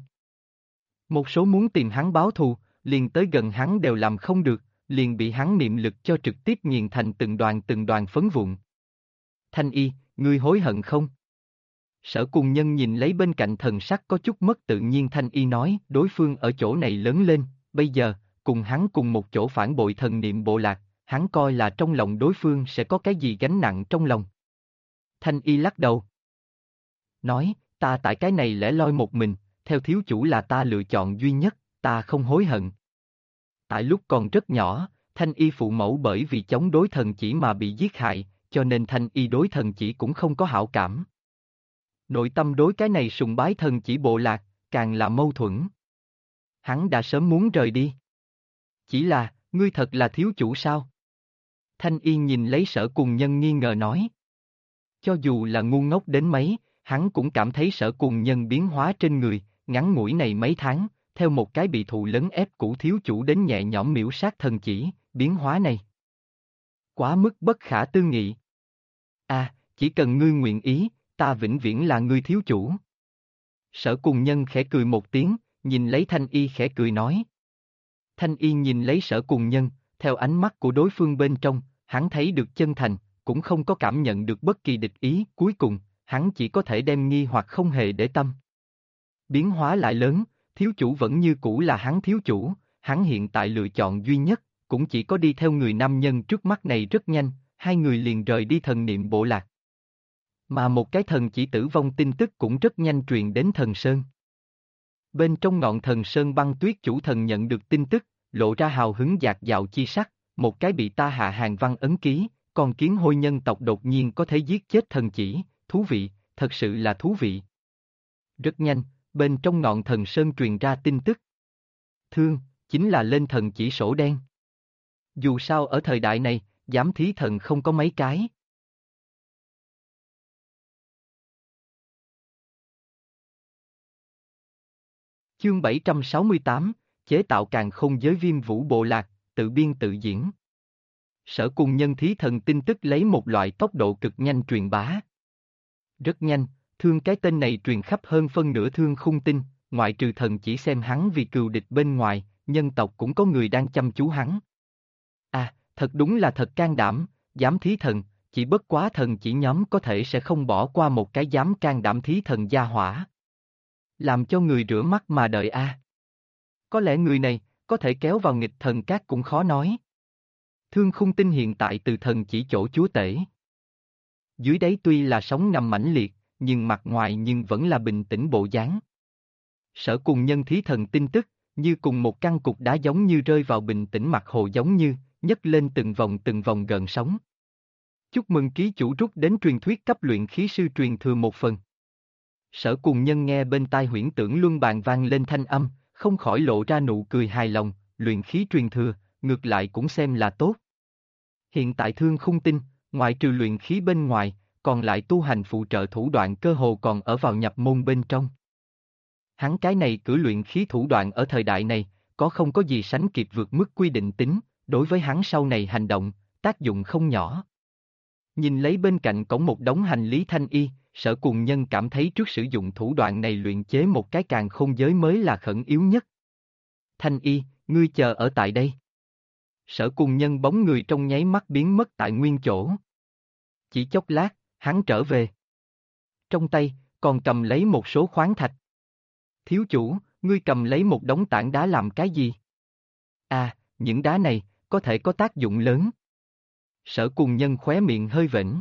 Một số muốn tìm hắn báo thù, liền tới gần hắn đều làm không được, liền bị hắn niệm lực cho trực tiếp nghiền thành từng đoàn phấn vụn. Thanh Y, ngươi hối hận không? Sở Cùng Nhân nhìn lấy bên cạnh thần sắc có chút mất tự nhiên. Thanh Y nói, đối phương ở chỗ này lớn lên, bây giờ, cùng hắn cùng một chỗ phản bội thần niệm bộ lạc, hắn coi là trong lòng đối phương sẽ có cái gì gánh nặng trong lòng. Thanh Y lắc đầu. Nói, ta tại cái này lẻ loi một mình, theo thiếu chủ là ta lựa chọn duy nhất, ta không hối hận. Tại lúc còn rất nhỏ, Thanh Y phụ mẫu bởi vì chống đối thần chỉ mà bị giết hại, cho nên Thanh Y đối thần chỉ cũng không có hảo cảm. Nội tâm đối cái này sùng bái thần chỉ bộ lạc, càng là mâu thuẫn. Hắn đã sớm muốn rời đi. Chỉ là, ngươi thật là thiếu chủ sao? Thanh Y nhìn lấy Sở Cùng Nhân nghi ngờ nói. Cho dù là ngu ngốc đến mấy, hắn cũng cảm thấy Sở Cùng Nhân biến hóa trên người, ngắn ngủi này mấy tháng, theo một cái bị thụ lấn ép cũ thiếu chủ đến nhẹ nhõm miễu sát thần chỉ, biến hóa này. Quá mức bất khả tư nghị. Chỉ cần ngươi nguyện ý, ta vĩnh viễn là ngươi thiếu chủ. Sở Cùng Nhân khẽ cười một tiếng, nhìn lấy Thanh Y khẽ cười nói. Thanh Y nhìn lấy Sở Cùng Nhân, theo ánh mắt của đối phương bên trong, hắn thấy được chân thành, cũng không có cảm nhận được bất kỳ địch ý, cuối cùng, hắn chỉ có thể đem nghi hoặc không hề để tâm. Biến hóa lại lớn, thiếu chủ vẫn như cũ là hắn thiếu chủ, hắn hiện tại lựa chọn duy nhất, cũng chỉ có đi theo người nam nhân trước mắt này. Rất nhanh, hai người liền rời đi thần niệm bộ lạc. Mà một cái thần chỉ tử vong tin tức cũng rất nhanh truyền đến thần sơn. Bên trong ngọn thần sơn băng tuyết chủ thần nhận được tin tức, lộ ra hào hứng dạt dào chi sắc, một cái bị ta hạ hàng văn ấn ký, con kiến hôi nhân tộc đột nhiên có thể giết chết thần chỉ, thú vị, thật sự là thú vị. Rất nhanh, bên trong ngọn thần sơn truyền ra tin tức. Thương, chính là lên thần chỉ sổ đen. Dù sao ở thời đại này, giám thí thần không có mấy cái. Chương 768, chế tạo càn khôn giới Viêm Vũ bộ lạc, tự biên tự diễn. Sở Cùng Nhân thí thần tin tức lấy một loại tốc độ cực nhanh truyền bá. Rất nhanh, Thương cái tên này truyền khắp hơn phân nửa Thương Khung Tinh, ngoại trừ thần chỉ xem hắn vì cừu địch bên ngoài, nhân tộc cũng có người đang chăm chú hắn. Thật đúng là thật can đảm, dám thí thần, chỉ bất quá thần chỉ nhóm có thể sẽ không bỏ qua một cái dám can đảm thí thần gia hỏa. Làm cho người rửa mắt mà đợi Có lẽ người này, có thể kéo vào nghịch thần cát cũng khó nói. Thương Khung Tinh hiện tại từ thần chỉ chỗ chúa tể. Dưới đáy tuy là sóng ngầm mãnh liệt, nhưng mặt ngoài vẫn là bình tĩnh bộ dáng. Sở Cùng Nhân thí thần tin tức, như cùng một căn cục đá giống như rơi vào bình tĩnh mặt hồ giống như, nhấc lên từng vòng gợn sóng. Chúc mừng ký chủ rút đến truyền thuyết cấp luyện khí sư truyền thừa một phần. Sở Cùng Nhân nghe bên tai huyễn tưởng luân bàn vang lên thanh âm, không khỏi lộ ra nụ cười hài lòng, luyện khí truyền thừa, ngược lại cũng xem là tốt. Hiện tại Thương Khung Tinh, ngoại trừ luyện khí bên ngoài, còn lại tu hành phụ trợ thủ đoạn cơ hồ còn ở vào nhập môn bên trong. Hắn cái này cử luyện khí thủ đoạn ở thời đại này, có không có gì sánh kịp vượt mức quy định tính, đối với hắn sau này hành động, tác dụng không nhỏ. Nhìn lấy bên cạnh cổng một đống hành lý thanh y, Sở Cùng Nhân cảm thấy trước sử dụng thủ đoạn này luyện chế một cái càn khôn giới mới là khẩn yếu nhất. Thanh y, ngươi chờ ở tại đây. Sở Cùng Nhân bóng người trong nháy mắt biến mất tại nguyên chỗ. Chỉ chốc lát, hắn trở về. Trong tay, còn cầm lấy một số khoáng thạch. Thiếu chủ, ngươi cầm lấy một đống tảng đá làm cái gì? À, những đá này, có thể có tác dụng lớn. Sở Cùng Nhân khóe miệng hơi vểnh.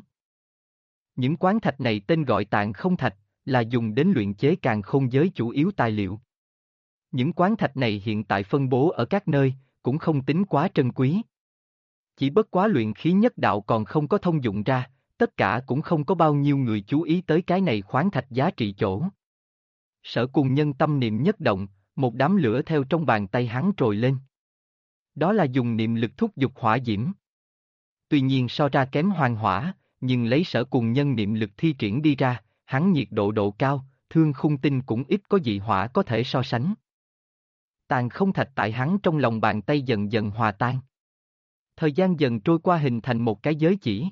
Những khoáng thạch này tên gọi tạng không thạch, là dùng đến luyện chế càn khôn giới chủ yếu tài liệu. Những khoáng thạch này hiện tại phân bố ở các nơi, cũng không tính quá trân quý. Chỉ bất quá luyện khí nhất đạo còn không có thông dụng ra, tất cả cũng không có bao nhiêu người chú ý tới cái này khoáng thạch giá trị chỗ. Sở Cùng Nhân tâm niệm nhất động, một đám lửa theo trong bàn tay hắn trồi lên. Đó là dùng niệm lực thúc giục hỏa diễm. Tuy nhiên so ra kém hoàng hỏa, nhưng lấy Sở Cùng Nhân niệm lực thi triển đi ra, hắn nhiệt độ cao, Thương Khung Tinh cũng ít có dị hỏa có thể so sánh. Tàn không thạch tại hắn trong lòng bàn tay dần dần hòa tan. Thời gian dần trôi qua hình thành một cái giới chỉ.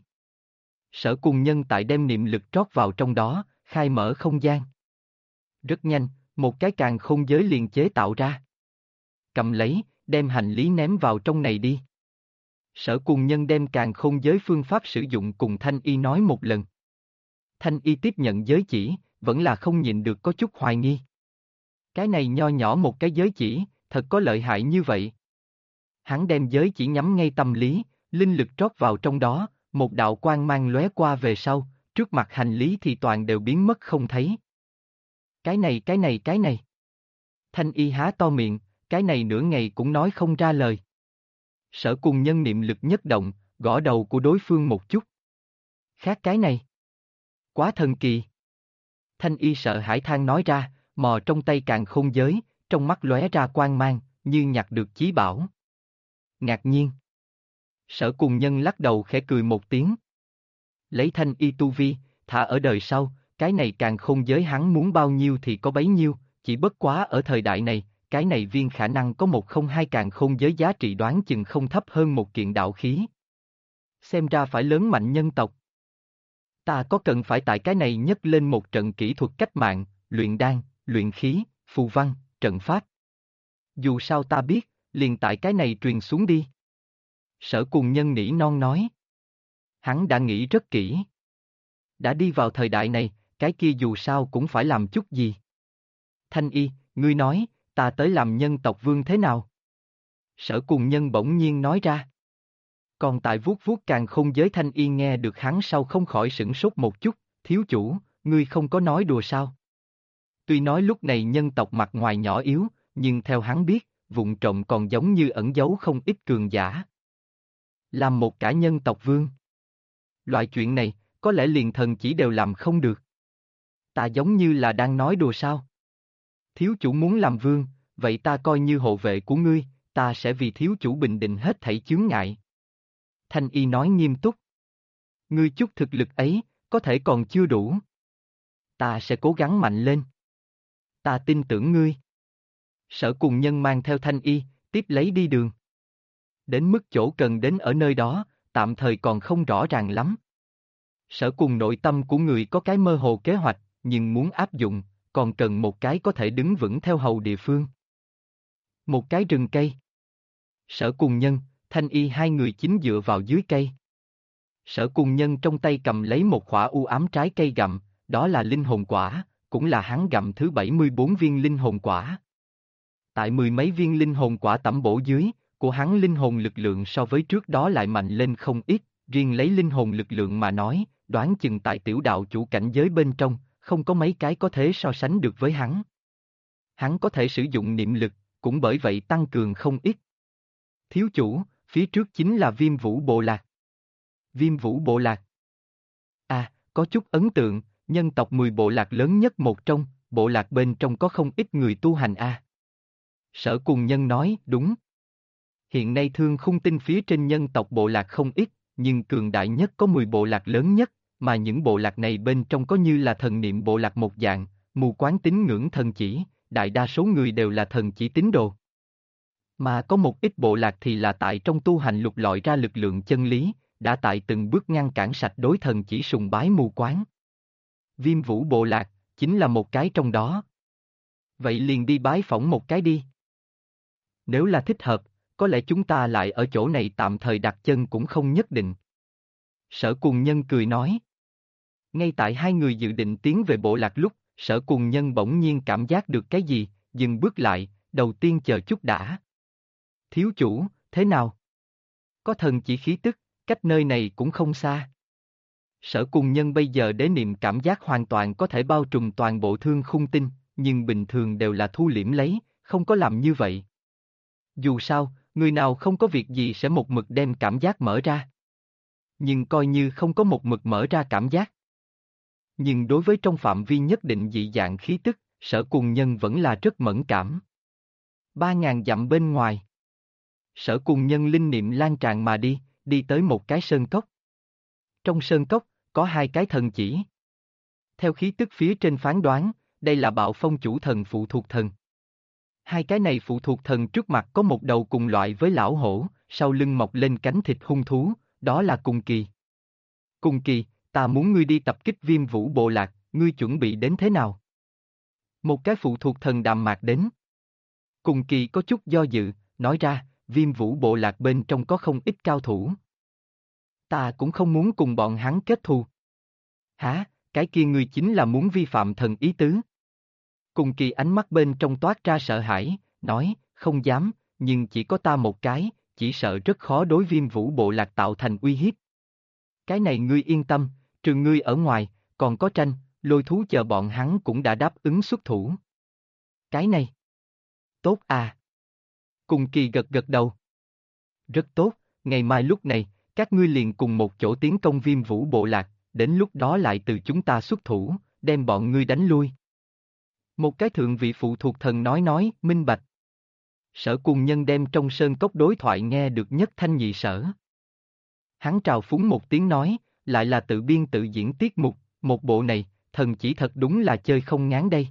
Sở Cùng Nhân tại đem niệm lực trót vào trong đó, khai mở không gian. Rất nhanh, một cái càn khôn giới liền chế tạo ra. Cầm lấy, đem hành lý ném vào trong này đi. Sở Cùng Nhân đem càn khôn giới phương pháp sử dụng cùng Thanh Y nói một lần. Thanh Y tiếp nhận giới chỉ, vẫn là không nhịn được có chút hoài nghi. Cái này nho nhỏ một cái giới chỉ, thật có lợi hại như vậy. Hắn đem giới chỉ nhắm ngay tâm lý, linh lực trót vào trong đó, một đạo quang mang lóe qua về sau, trước mặt hành lý thì toàn đều biến mất không thấy. Cái này. Thanh Y há to miệng, cái này nửa ngày cũng nói không ra lời. Sở Cùng Nhân niệm lực nhất động, gõ đầu của đối phương một chút. Khác cái này. Quá thần kỳ. Thanh Y sợ hãi than nói ra, mò trong tay càn khôn giới, trong mắt lóe ra quang mang, như nhặt được chí bảo. Ngạc nhiên. Sở Cùng Nhân lắc đầu khẽ cười một tiếng. Lấy Thanh Y tu vi, thả ở đời sau, cái này càn khôn giới hắn muốn bao nhiêu thì có bấy nhiêu, chỉ bất quá ở thời đại này, cái này viên khả năng có 102 càn khôn giới giá trị đoán chừng không thấp hơn một kiện đạo khí. Xem ra phải lớn mạnh nhân tộc. Ta có cần phải tại cái này nhấc lên một trận kỹ thuật cách mạng, luyện đan, luyện khí, phù văn, trận pháp. Dù sao ta biết, liền tại cái này truyền xuống đi. Sở Cùng Nhân nỉ non nói. Hắn đã nghĩ rất kỹ. Đã đi vào thời đại này, cái kia dù sao cũng phải làm chút gì. Thanh Y, ngươi nói, ta tới làm nhân tộc vương thế nào? Sở Cùng Nhân bỗng nhiên nói ra. Còn tại vuốt vuốt càn khôn giới Thanh Y nghe được hắn sau không khỏi sửng sốt một chút, thiếu chủ, ngươi không có nói đùa sao? Tuy nói lúc này nhân tộc mặt ngoài nhỏ yếu, nhưng theo hắn biết, vụng trộm còn giống như ẩn giấu không ít cường giả. Làm một cả nhân tộc vương. Loại chuyện này, có lẽ liền thần chỉ đều làm không được. Ta giống như là đang nói đùa sao? Thiếu chủ muốn làm vương, vậy ta coi như hộ vệ của ngươi, ta sẽ vì thiếu chủ bình định hết thảy chướng ngại. Thanh Y nói nghiêm túc. Ngươi chút thực lực ấy, có thể còn chưa đủ. Ta sẽ cố gắng mạnh lên. Ta tin tưởng ngươi. Sở Cùng Nhân mang theo Thanh Y, tiếp lấy đi đường. Đến mức chỗ cần đến ở nơi đó, tạm thời còn không rõ ràng lắm. Sở Cùng nội tâm của người có cái mơ hồ kế hoạch, nhưng muốn áp dụng, còn cần một cái có thể đứng vững theo hầu địa phương. Một cái rừng cây. Sở Cùng Nhân, Thanh Y hai người chính dựa vào dưới cây. Sở Cùng Nhân trong tay cầm lấy một quả u ám trái cây gặm, đó là linh hồn quả, cũng là hắn gặm thứ 74 viên linh hồn quả. Tại mười mấy viên linh hồn quả tẩm bổ dưới, của hắn linh hồn lực lượng so với trước đó lại mạnh lên không ít, riêng lấy linh hồn lực lượng mà nói, đoán chừng tại tiểu đạo chủ cảnh giới bên trong, không có mấy cái có thể so sánh được với hắn. Hắn có thể sử dụng niệm lực, cũng bởi vậy tăng cường không ít. Thiếu chủ, phía trước chính là Viêm Vũ Bộ Lạc. Viêm Vũ Bộ Lạc. À, có chút ấn tượng, nhân tộc 10 bộ lạc lớn nhất một trong, bộ lạc bên trong có không ít người tu hành a. Sở Cùng Nhân nói, đúng. Hiện nay Thương Khung Tinh phía trên nhân tộc bộ lạc không ít, nhưng cường đại nhất có 10 bộ lạc lớn nhất, mà những bộ lạc này bên trong có như là thần niệm bộ lạc một dạng, mù quáng tín ngưỡng thần chỉ, đại đa số người đều là thần chỉ tín đồ. Mà có một ít bộ lạc thì là tại trong tu hành lục lọi ra lực lượng chân lý, đã tại từng bước ngăn cản sạch đối thần chỉ sùng bái mù quáng. Viêm Vũ bộ lạc, chính là một cái trong đó. Vậy liền đi bái phỏng một cái đi. Nếu là thích hợp, có lẽ chúng ta lại ở chỗ này tạm thời đặt chân cũng không nhất định. Sở Cùng Nhân cười nói. Ngay tại hai người dự định tiến về bộ lạc lúc, Sở Cùng Nhân bỗng nhiên cảm giác được cái gì, dừng bước lại, đầu tiên chờ chút đã. Thiếu chủ, thế nào? Có thần chỉ khí tức, cách nơi này cũng không xa. Sở Cùng Nhân bây giờ đế niệm cảm giác hoàn toàn có thể bao trùm toàn bộ Thương Khung Tinh, nhưng bình thường đều là thu liễm lấy, không có làm như vậy. Dù sao, người nào không có việc gì sẽ một mực đem cảm giác mở ra. Nhưng coi như không có một mực mở ra cảm giác. Nhưng đối với trong phạm vi nhất định dị dạng khí tức, Sở Cùng Nhân vẫn là rất mẫn cảm. 3.000 dặm bên ngoài. Sở Cùng Nhân linh niệm lan tràn mà đi, đi tới một cái sơn cốc. Trong sơn cốc, có hai cái thần chỉ. Theo khí tức phía trên phán đoán, đây là Bạo Phong chủ thần phụ thuộc thần. Hai cái này phụ thuộc thần trước mặt có một đầu cùng loại với lão hổ, sau lưng mọc lên cánh thịt hung thú, đó là Cùng Kỳ. Cùng Kỳ, ta muốn ngươi đi tập kích Viêm Vũ bộ lạc, ngươi chuẩn bị đến thế nào? Một cái phụ thuộc thần đạm mạc đến. Cùng Kỳ có chút do dự, nói ra, Viêm Vũ bộ lạc bên trong có không ít cao thủ. Ta cũng không muốn cùng bọn hắn kết thù. Hả, cái kia ngươi chính là muốn vi phạm thần ý tứ. Cùng Kỳ ánh mắt bên trong toát ra sợ hãi, nói, không dám, nhưng chỉ có ta một cái, chỉ sợ rất khó đối Viêm Vũ bộ lạc tạo thành uy hiếp. Cái này ngươi yên tâm, trừ ngươi ở ngoài, còn có Tranh, Lôi Thú chờ bọn hắn cũng đã đáp ứng xuất thủ. Cái này. Tốt à. Cùng Kỳ gật gật đầu. Rất tốt, ngày mai lúc này, các ngươi liền cùng một chỗ tiến công Viêm Vũ bộ lạc, đến lúc đó lại từ chúng ta xuất thủ, đem bọn ngươi đánh lui. Một cái thượng vị phụ thuộc thần nói, minh bạch. Sở Cùng Nhân đem trong sơn cốc đối thoại nghe được nhất thanh nhị sở. Hắn trào phúng một tiếng nói, lại là tự biên tự diễn tiết mục, một bộ này, thần chỉ thật đúng là chơi không ngán đây.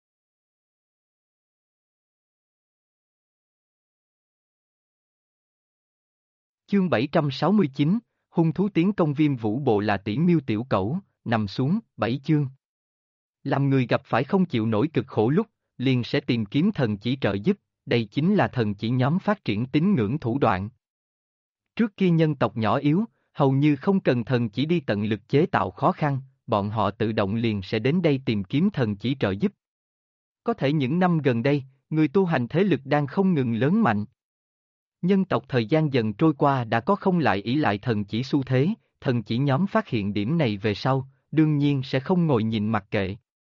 Chương 769, hung thú tiến công Viêm Vũ bộ là tỷ miêu tiểu cẩu, nằm xuống, 7 chương. Làm người gặp phải không chịu nổi cực khổ lúc, liền sẽ tìm kiếm thần chỉ trợ giúp, đây chính là thần chỉ nhóm phát triển tín ngưỡng thủ đoạn. Trước kia nhân tộc nhỏ yếu, hầu như không cần thần chỉ đi tận lực chế tạo khó khăn, bọn họ tự động liền sẽ đến đây tìm kiếm thần chỉ trợ giúp. Có thể những năm gần đây, người tu hành thế lực đang không ngừng lớn mạnh. Nhân tộc thời gian dần trôi qua đã có không lại ỷ lại thần chỉ xu thế, thần chỉ nhóm phát hiện điểm này về sau, đương nhiên sẽ không ngồi nhìn mặc kệ.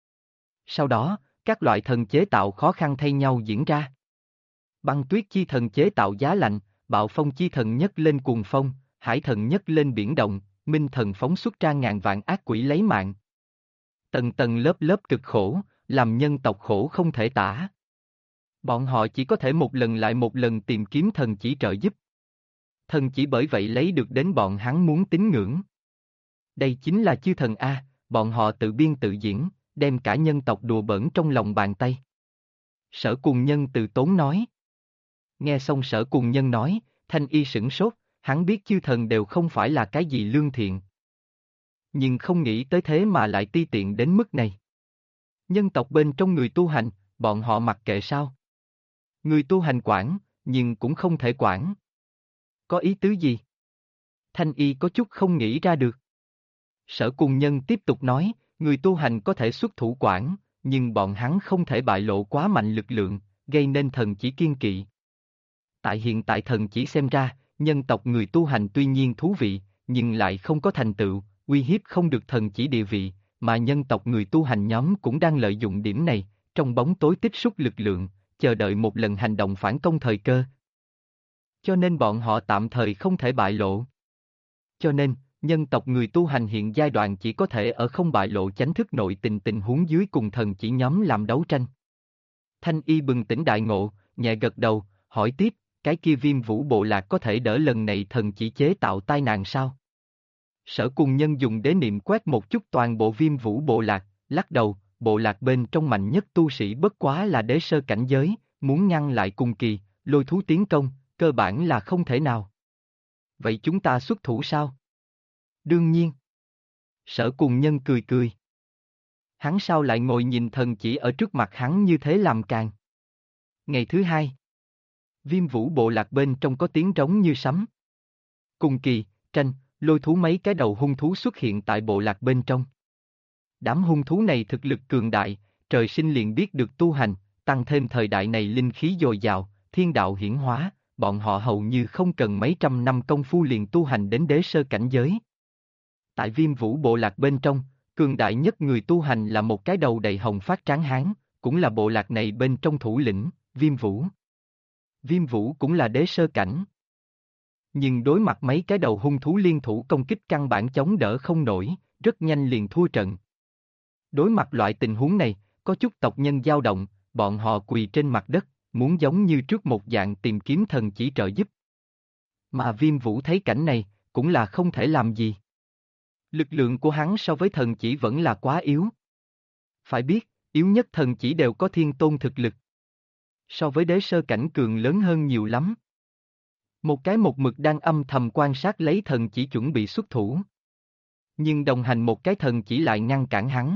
Sau đó, các loại thần chế tạo khó khăn thay nhau diễn ra. Băng tuyết chi thần chế tạo giá lạnh, bạo phong chi thần nhấc lên cuồng phong, hải thần nhấc lên biển động, minh thần phóng xuất ra ngàn vạn ác quỷ lấy mạng. Tầng tầng lớp lớp cực khổ, làm nhân tộc khổ không thể tả. Bọn họ chỉ có thể một lần lại một lần tìm kiếm thần chỉ trợ giúp. Thần chỉ bởi vậy lấy được đến bọn hắn muốn tín ngưỡng. Đây chính là chư thần A, bọn họ tự biên tự diễn, đem cả nhân tộc đùa bỡn trong lòng bàn tay. Sở Cùng Nhân từ tốn nói. Nghe xong Sở Cùng Nhân nói, Thanh Y sửng sốt, hắn biết chư thần đều không phải là cái gì lương thiện. Nhưng không nghĩ tới thế mà lại ti tiện đến mức này. Nhân tộc bên trong người tu hành, bọn họ mặc kệ sao? Người tu hành quản, nhưng cũng không thể quản. Có ý tứ gì? Thanh Y có chút không nghĩ ra được. Sở Cùng Nhân tiếp tục nói, người tu hành có thể xuất thủ quản, nhưng bọn hắn không thể bại lộ quá mạnh lực lượng, gây nên thần chỉ kiên kỵ. Tại hiện tại thần chỉ xem ra, nhân tộc người tu hành tuy nhiên thú vị, nhưng lại không có thành tựu, uy hiếp không được thần chỉ địa vị, mà nhân tộc người tu hành nhóm cũng đang lợi dụng điểm này, trong bóng tối tích xúc lực lượng, chờ đợi một lần hành động phản công thời cơ. Cho nên bọn họ tạm thời không thể bại lộ. Cho nên, nhân tộc người tu hành hiện giai đoạn chỉ có thể ở không bại lộ chánh thức nội tình huống dưới cùng thần chỉ nhóm làm đấu tranh. Thanh Y bừng tỉnh đại ngộ, nhẹ gật đầu, hỏi tiếp, cái kia Viêm Vũ bộ lạc có thể đỡ lần này thần chỉ chế tạo tai nạn sao? Sở Cùng Nhân dùng đế niệm quét một chút toàn bộ Viêm Vũ bộ lạc, lắc đầu, bộ lạc bên trong mạnh nhất tu sĩ bất quá là đế sơ cảnh giới, muốn ngăn lại Cùng Kỳ, lôi thú tiến công, cơ bản là không thể nào. Vậy chúng ta xuất thủ sao? Đương nhiên. Sở Cùng Nhân cười cười. Hắn sao lại ngồi nhìn thần chỉ ở trước mặt hắn như thế làm càng. Ngày thứ hai. Viêm Vũ bộ lạc bên trong có tiếng trống như sấm. Cùng kỳ, tranh, lôi thú mấy cái đầu hung thú xuất hiện tại bộ lạc bên trong. Đám hung thú này thực lực cường đại, trời sinh liền biết được tu hành, tăng thêm thời đại này linh khí dồi dào, thiên đạo hiển hóa, bọn họ hầu như không cần mấy trăm năm công phu liền tu hành đến đế sơ cảnh giới. Tại Viêm Vũ bộ lạc bên trong, cường đại nhất người tu hành là một cái đầu đầy hồng phát tráng hán, cũng là bộ lạc này bên trong thủ lĩnh, Viêm Vũ. Viêm Vũ cũng là đế sơ cảnh. Nhưng đối mặt mấy cái đầu hung thú liên thủ công kích căn bản chống đỡ không nổi, rất nhanh liền thua trận. Đối mặt loại tình huống này, có chút tộc nhân dao động, bọn họ quỳ trên mặt đất, muốn giống như trước một dạng tìm kiếm thần chỉ trợ giúp. Mà Viêm Vũ thấy cảnh này, cũng là không thể làm gì. Lực lượng của hắn so với thần chỉ vẫn là quá yếu. Phải biết, yếu nhất thần chỉ đều có thiên tôn thực lực. So với đế sơ cảnh cường lớn hơn nhiều lắm. Một cái một mực đang âm thầm quan sát lấy thần chỉ chuẩn bị xuất thủ. Nhưng đồng hành một cái thần chỉ lại ngăn cản hắn.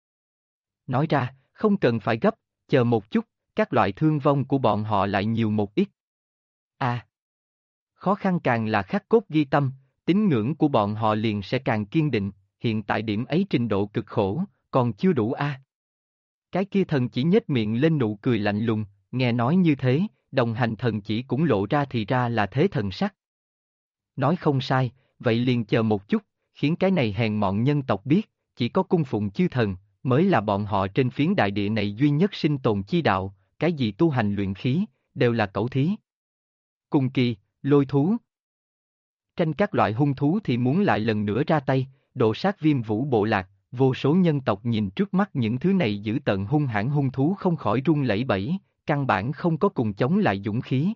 Nói ra, không cần phải gấp, chờ một chút, các loại thương vong của bọn họ lại nhiều một ít. À! Khó khăn càng là khắc cốt ghi tâm, tín ngưỡng của bọn họ liền sẽ càng kiên định, hiện tại điểm ấy trình độ cực khổ, còn chưa đủ a. Cái kia thần chỉ nhếch miệng lên nụ cười lạnh lùng, nghe nói như thế, đồng hành thần chỉ cũng lộ ra thì ra là thế thần sắc. Nói không sai, vậy liền chờ một chút, khiến cái này hèn mọn nhân tộc biết, chỉ có cung phụng chư thần, mới là bọn họ trên phiến đại địa này duy nhất sinh tồn chi đạo, cái gì tu hành luyện khí, đều là cẩu thí. Cùng kỳ, lôi thú. Tranh các loại hung thú thì muốn lại lần nữa ra tay, độ sát Viêm Vũ bộ lạc, vô số nhân tộc nhìn trước mắt những thứ này dữ tợn hung hãn hung thú không khỏi run lẩy bẩy, căn bản không có cùng chống lại dũng khí.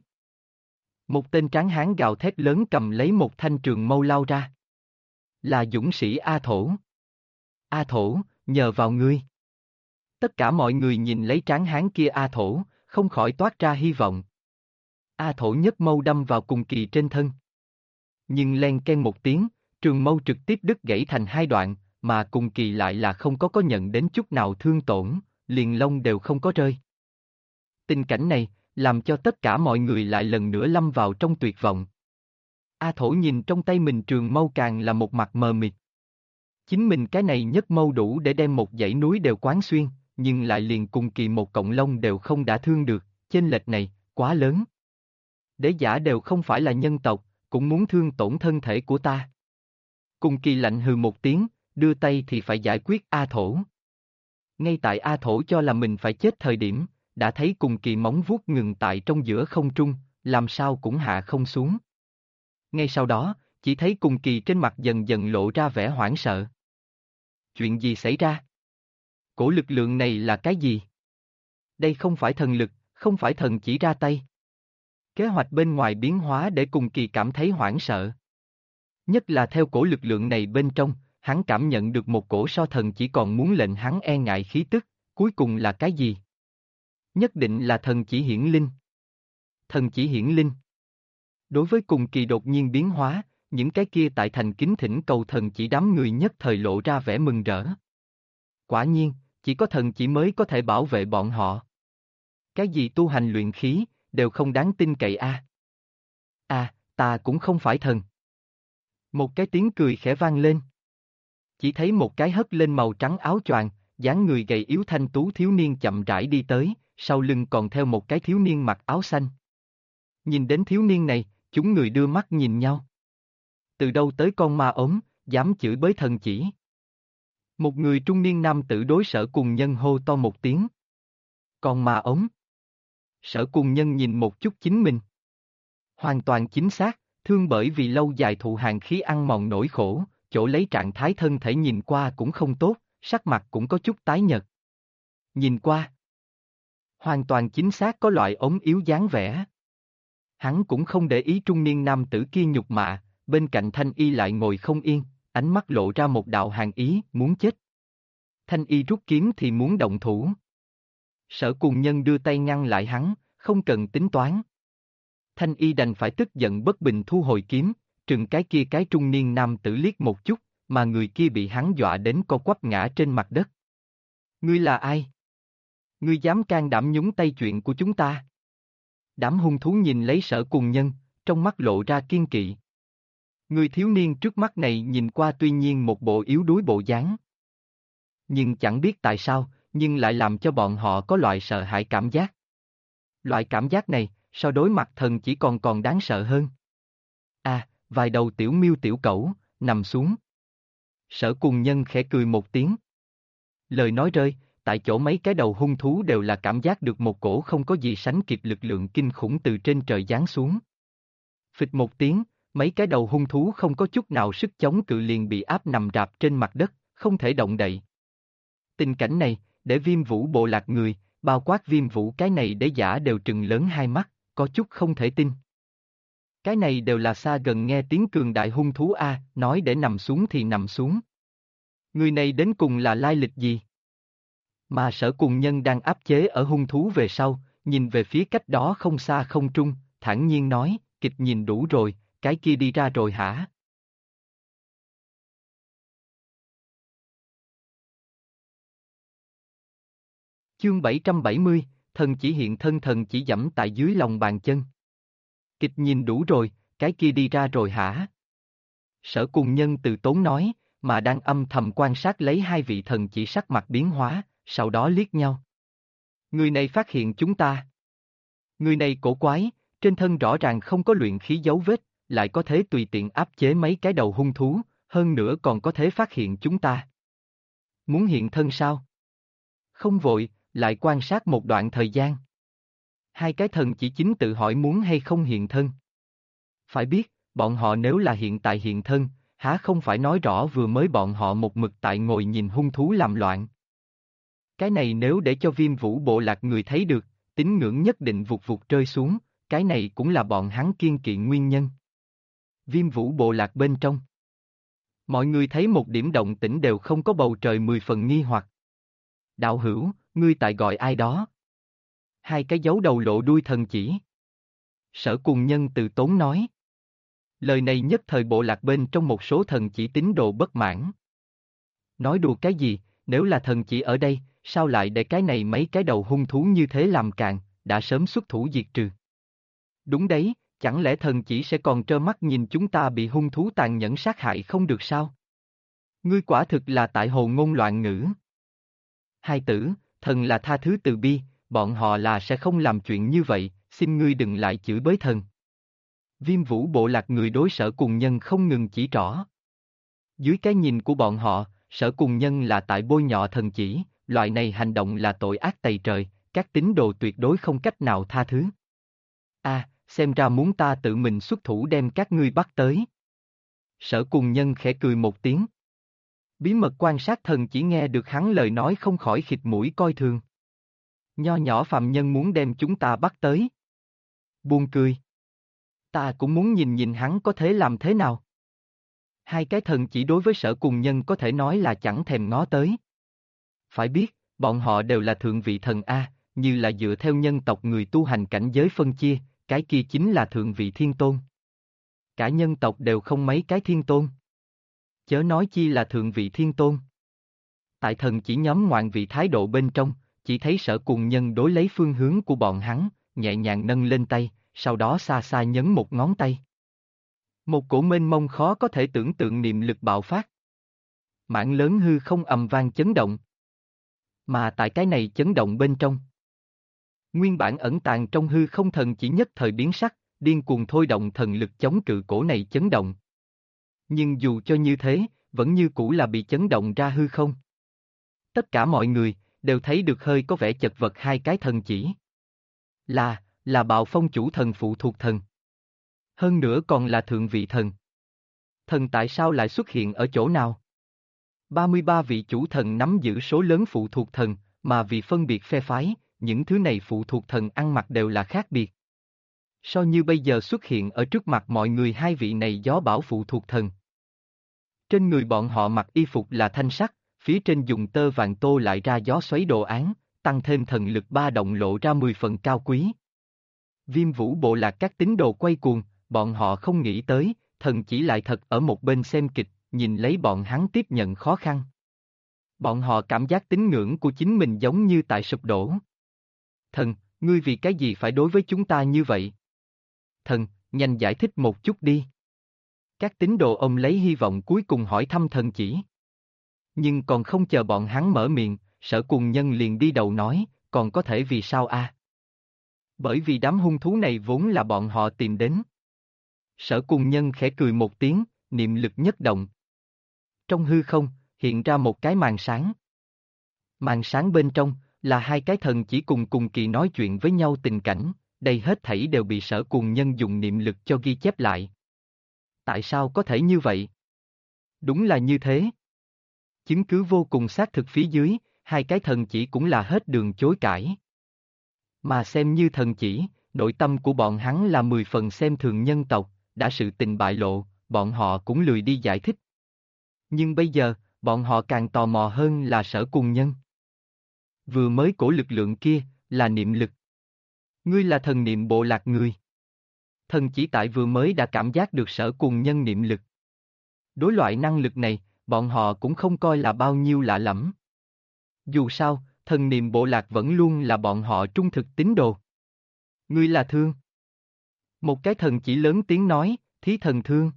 Một tên tráng hán gào thét lớn cầm lấy một thanh trường mâu lao ra. Là dũng sĩ A Thổ. A Thổ, nhờ vào ngươi. Tất cả mọi người nhìn lấy tráng hán kia A Thổ, không khỏi toát ra hy vọng. A Thổ nhấc mâu đâm vào Cùng Kỳ trên thân. Nhưng len ken một tiếng, trường mâu trực tiếp đứt gãy thành hai đoạn, mà Cùng Kỳ lại là không có nhận đến chút nào thương tổn, liền lông đều không có rơi. Tình cảnh này, làm cho tất cả mọi người lại lần nữa lâm vào trong tuyệt vọng. A Thổ nhìn trong tay mình trường mâu càng là một mặt mờ mịt. Chính mình cái này nhất mâu đủ để đem một dãy núi đều quán xuyên, nhưng lại liền Cùng Kỳ một cọng lông đều không đả thương được, chênh lệch này, quá lớn. Đế giả đều không phải là nhân tộc, cũng muốn thương tổn thân thể của ta. Cùng Kỳ lạnh hừ một tiếng, đưa tay thì phải giải quyết A Thổ. Ngay tại A Thổ cho là mình phải chết thời điểm, đã thấy Cùng Kỳ móng vuốt ngừng tại trong giữa không trung, làm sao cũng hạ không xuống. Ngay sau đó, chỉ thấy Cùng Kỳ trên mặt dần dần lộ ra vẻ hoảng sợ. Chuyện gì xảy ra? Cổ lực lượng này là cái gì? Đây không phải thần lực, không phải thần chỉ ra tay. Kế hoạch bên ngoài biến hóa để Cùng Kỳ cảm thấy hoảng sợ. Nhất là theo cổ lực lượng này bên trong, hắn cảm nhận được một cổ so thần chỉ còn muốn lệnh hắn e ngại khí tức, cuối cùng là cái gì? Nhất định là thần chỉ hiển linh. Thần chỉ hiển linh. Đối với Cùng Kỳ đột nhiên biến hóa, những cái kia tại thành kính thỉnh cầu thần chỉ đám người nhất thời lộ ra vẻ mừng rỡ. Quả nhiên, chỉ có thần chỉ mới có thể bảo vệ bọn họ. Cái gì tu hành luyện khí, đều không đáng tin cậy a. À, ta cũng không phải thần. Một cái tiếng cười khẽ vang lên. Chỉ thấy một cái hất lên màu trắng áo choàng, dáng người gầy yếu thanh tú thiếu niên chậm rãi đi tới, sau lưng còn theo một cái thiếu niên mặc áo xanh. Nhìn đến thiếu niên này, chúng người đưa mắt nhìn nhau. Từ đâu tới con ma ốm, dám chửi bới thần chỉ. Một người trung niên nam tử đối Sở Cùng Nhân hô to một tiếng. Con ma ốm. Sở Cùng Nhân nhìn một chút chính mình. Hoàn toàn chính xác, thương bởi vì lâu dài thụ hàn khí ăn mòn nỗi khổ, chỗ lấy trạng thái thân thể nhìn qua cũng không tốt, sắc mặt cũng có chút tái nhợt. Nhìn qua. Hoàn toàn chính xác có loại ốm yếu dáng vẻ. Hắn cũng không để ý trung niên nam tử kia nhục mạ, bên cạnh Thanh Y lại ngồi không yên, ánh mắt lộ ra một đạo hàn ý, muốn chết. Thanh Y rút kiếm thì muốn động thủ. Sở Cùng Nhân đưa tay ngăn lại hắn, không cần tính toán. Thanh y đành phải tức giận bất bình thu hồi kiếm, trừng cái kia cái trung niên nam tử liếc một chút, mà người kia bị hắn dọa đến co quắp ngã trên mặt đất. Ngươi là ai? Ngươi dám can đảm nhúng tay chuyện của chúng ta? Đám hung thú nhìn lấy Sở Cùng Nhân, trong mắt lộ ra kiên kỵ. Người thiếu niên trước mắt này nhìn qua tuy nhiên một bộ yếu đuối bộ dáng. Nhưng chẳng biết tại sao, nhưng lại làm cho bọn họ có loại sợ hãi cảm giác. Loại cảm giác này, so đối mặt thần chỉ còn đáng sợ hơn. À, vài đầu tiểu miêu tiểu cẩu, nằm xuống. Sở Cùng Nhân khẽ cười một tiếng. Lời nói rơi, tại chỗ mấy cái đầu hung thú đều là cảm giác được một cổ không có gì sánh kịp lực lượng kinh khủng từ trên trời giáng xuống. Phịch một tiếng, mấy cái đầu hung thú không có chút nào sức chống cự liền bị áp nằm rạp trên mặt đất, không thể động đậy. Tình cảnh này, để Viêm Vũ bộ lạc người, bao quát Viêm Vũ cái này để giả đều trừng lớn hai mắt, có chút không thể tin. Cái này đều là xa gần nghe tiếng cường đại hung thú a, nói để nằm xuống thì nằm xuống. Người này đến cùng là lai lịch gì? Mà Sở Cùng Nhân đang áp chế ở hung thú về sau, nhìn về phía cách đó không xa không trung, thản nhiên nói, kịch nhìn đủ rồi, cái kia đi ra rồi hả? Chương 770, thần chỉ hiện thân thần chỉ giẫm tại dưới lòng bàn chân. Kịch nhìn đủ rồi, cái kia đi ra rồi hả? Sở Cùng Nhân từ tốn nói, mà đang âm thầm quan sát lấy hai vị thần chỉ sắc mặt biến hóa, sau đó liếc nhau. Người này phát hiện chúng ta. Người này cổ quái, trên thân rõ ràng không có luyện khí dấu vết, lại có thể tùy tiện áp chế mấy cái đầu hung thú, hơn nữa còn có thể phát hiện chúng ta. Muốn hiện thân sao? Không vội, lại quan sát một đoạn thời gian. Hai cái thần chỉ chính tự hỏi muốn hay không hiện thân. Phải biết, bọn họ nếu là hiện tại hiện thân, há không phải nói rõ vừa mới bọn họ một mực tại ngồi nhìn hung thú làm loạn. Cái này nếu để cho Viêm Vũ bộ lạc người thấy được, tín ngưỡng nhất định vụt vụt rơi xuống, cái này cũng là bọn hắn kiên kỵ nguyên nhân. Viêm Vũ bộ lạc bên trong. Mọi người thấy một điểm động tĩnh đều không có, bầu trời 10 phần nghi hoặc. Đạo hữu, ngươi tại gọi ai đó? Hai cái dấu đầu lộ đuôi thần chỉ. Sở Cùng Nhân từ tốn nói. Lời này nhất thời bộ lạc bên trong một số thần chỉ tín đồ bất mãn. Nói đùa cái gì, nếu là thần chỉ ở đây, sao lại để cái này mấy cái đầu hung thú như thế làm càn, đã sớm xuất thủ diệt trừ. Đúng đấy, chẳng lẽ thần chỉ sẽ còn trơ mắt nhìn chúng ta bị hung thú tàn nhẫn sát hại không được sao? Ngươi quả thực là tại hồ ngôn loạn ngữ. Hai tử, thần là tha thứ từ bi, bọn họ là sẽ không làm chuyện như vậy, xin ngươi đừng lại chửi bới thần. Viêm Vũ bộ lạc người đối Sở Cùng Nhân không ngừng chỉ trỏ. Dưới cái nhìn của bọn họ, Sở Cùng Nhân là tại bôi nhọ thần chỉ, loại này hành động là tội ác tày trời, các tín đồ tuyệt đối không cách nào tha thứ. À, xem ra muốn ta tự mình xuất thủ đem các ngươi bắt tới. Sở Cùng Nhân khẽ cười một tiếng. Bí mật quan sát thần chỉ nghe được hắn lời nói không khỏi khịt mũi coi thường. Nho nhỏ phàm nhân muốn đem chúng ta bắt tới. Buồn cười. Ta cũng muốn nhìn nhìn hắn có thể làm thế nào. Hai cái thần chỉ đối với Sở Cùng Nhân có thể nói là chẳng thèm ngó tới. Phải biết, bọn họ đều là thượng vị thần A, như là dựa theo nhân tộc người tu hành cảnh giới phân chia, cái kia chính là thượng vị thiên tôn. Cả nhân tộc đều không mấy cái thiên tôn. Chớ nói chi là thượng vị thiên tôn. Tại thần chỉ nhóm ngoạn vị thái độ bên trong, chỉ thấy Sở Cùng Nhân đối lấy phương hướng của bọn hắn, nhẹ nhàng nâng lên tay, sau đó xa xa nhấn một ngón tay. Một cổ mênh mông khó có thể tưởng tượng niệm lực bạo phát. Mảng lớn hư không ầm vang chấn động. Mà tại cái này chấn động bên trong. Nguyên bản ẩn tàng trong hư không thần chỉ nhất thời biến sắc, điên cuồng thôi động thần lực chống cự cổ này chấn động. Nhưng dù cho như thế, vẫn như cũ là bị chấn động ra hư không. Tất cả mọi người, đều thấy được hơi có vẻ chật vật hai cái thần chỉ. Là Bạo Phong chủ thần phụ thuộc thần. Hơn nữa còn là thượng vị thần. Thần tại sao lại xuất hiện ở chỗ nào? 33 vị chủ thần nắm giữ số lớn phụ thuộc thần, mà vì phân biệt phe phái, những thứ này phụ thuộc thần ăn mặc đều là khác biệt. So như bây giờ xuất hiện ở trước mặt mọi người hai vị này gió bão phụ thuộc thần. Trên người bọn họ mặc y phục là thanh sắc, phía trên dùng tơ vàng tô lại ra gió xoáy đồ án, tăng thêm thần lực ba động lộ ra 10 phần cao quý. Viêm Vũ bộ lạc các tín đồ quay cuồng, bọn họ không nghĩ tới, thần chỉ lại thật ở một bên xem kịch, nhìn lấy bọn hắn tiếp nhận khó khăn. Bọn họ cảm giác tín ngưỡng của chính mình giống như tại sụp đổ. Thần, ngươi vì cái gì phải đối với chúng ta như vậy? Thần, nhanh giải thích một chút đi. Các tín đồ ông lấy hy vọng cuối cùng hỏi thăm thần chỉ. Nhưng còn không chờ bọn hắn mở miệng, Sở Cùng Nhân liền đi đầu nói, còn có thể vì sao a? Bởi vì đám hung thú này vốn là bọn họ tìm đến. Sở Cùng Nhân khẽ cười một tiếng, niệm lực nhất động. Trong hư không, hiện ra một cái màn sáng. Màn sáng bên trong, là hai cái thần chỉ cùng kỳ nói chuyện với nhau tình cảnh, đây hết thảy đều bị Sở Cùng Nhân dùng niệm lực cho ghi chép lại. Tại sao có thể như vậy? Đúng là như thế. Chứng cứ vô cùng xác thực phía dưới, hai cái thần chỉ cũng là hết đường chối cãi. Mà xem như thần chỉ, nội tâm của bọn hắn là 10 phần xem thường nhân tộc, đã sự tình bại lộ, bọn họ cũng lười đi giải thích. Nhưng bây giờ, bọn họ càng tò mò hơn là Sở Cùng Nhân. Vừa mới cổ lực lượng kia, là niệm lực. Ngươi là thần niệm bộ lạc người. Thần chỉ tại vừa mới đã cảm giác được Sở Cùng Nhân niệm lực. Đối loại năng lực này, bọn họ cũng không coi là bao nhiêu lạ lẫm. Dù sao, thần niệm bộ lạc vẫn luôn là bọn họ trung thực tín đồ. Ngươi là Thương. Một cái thần chỉ lớn tiếng nói, thí thần Thương.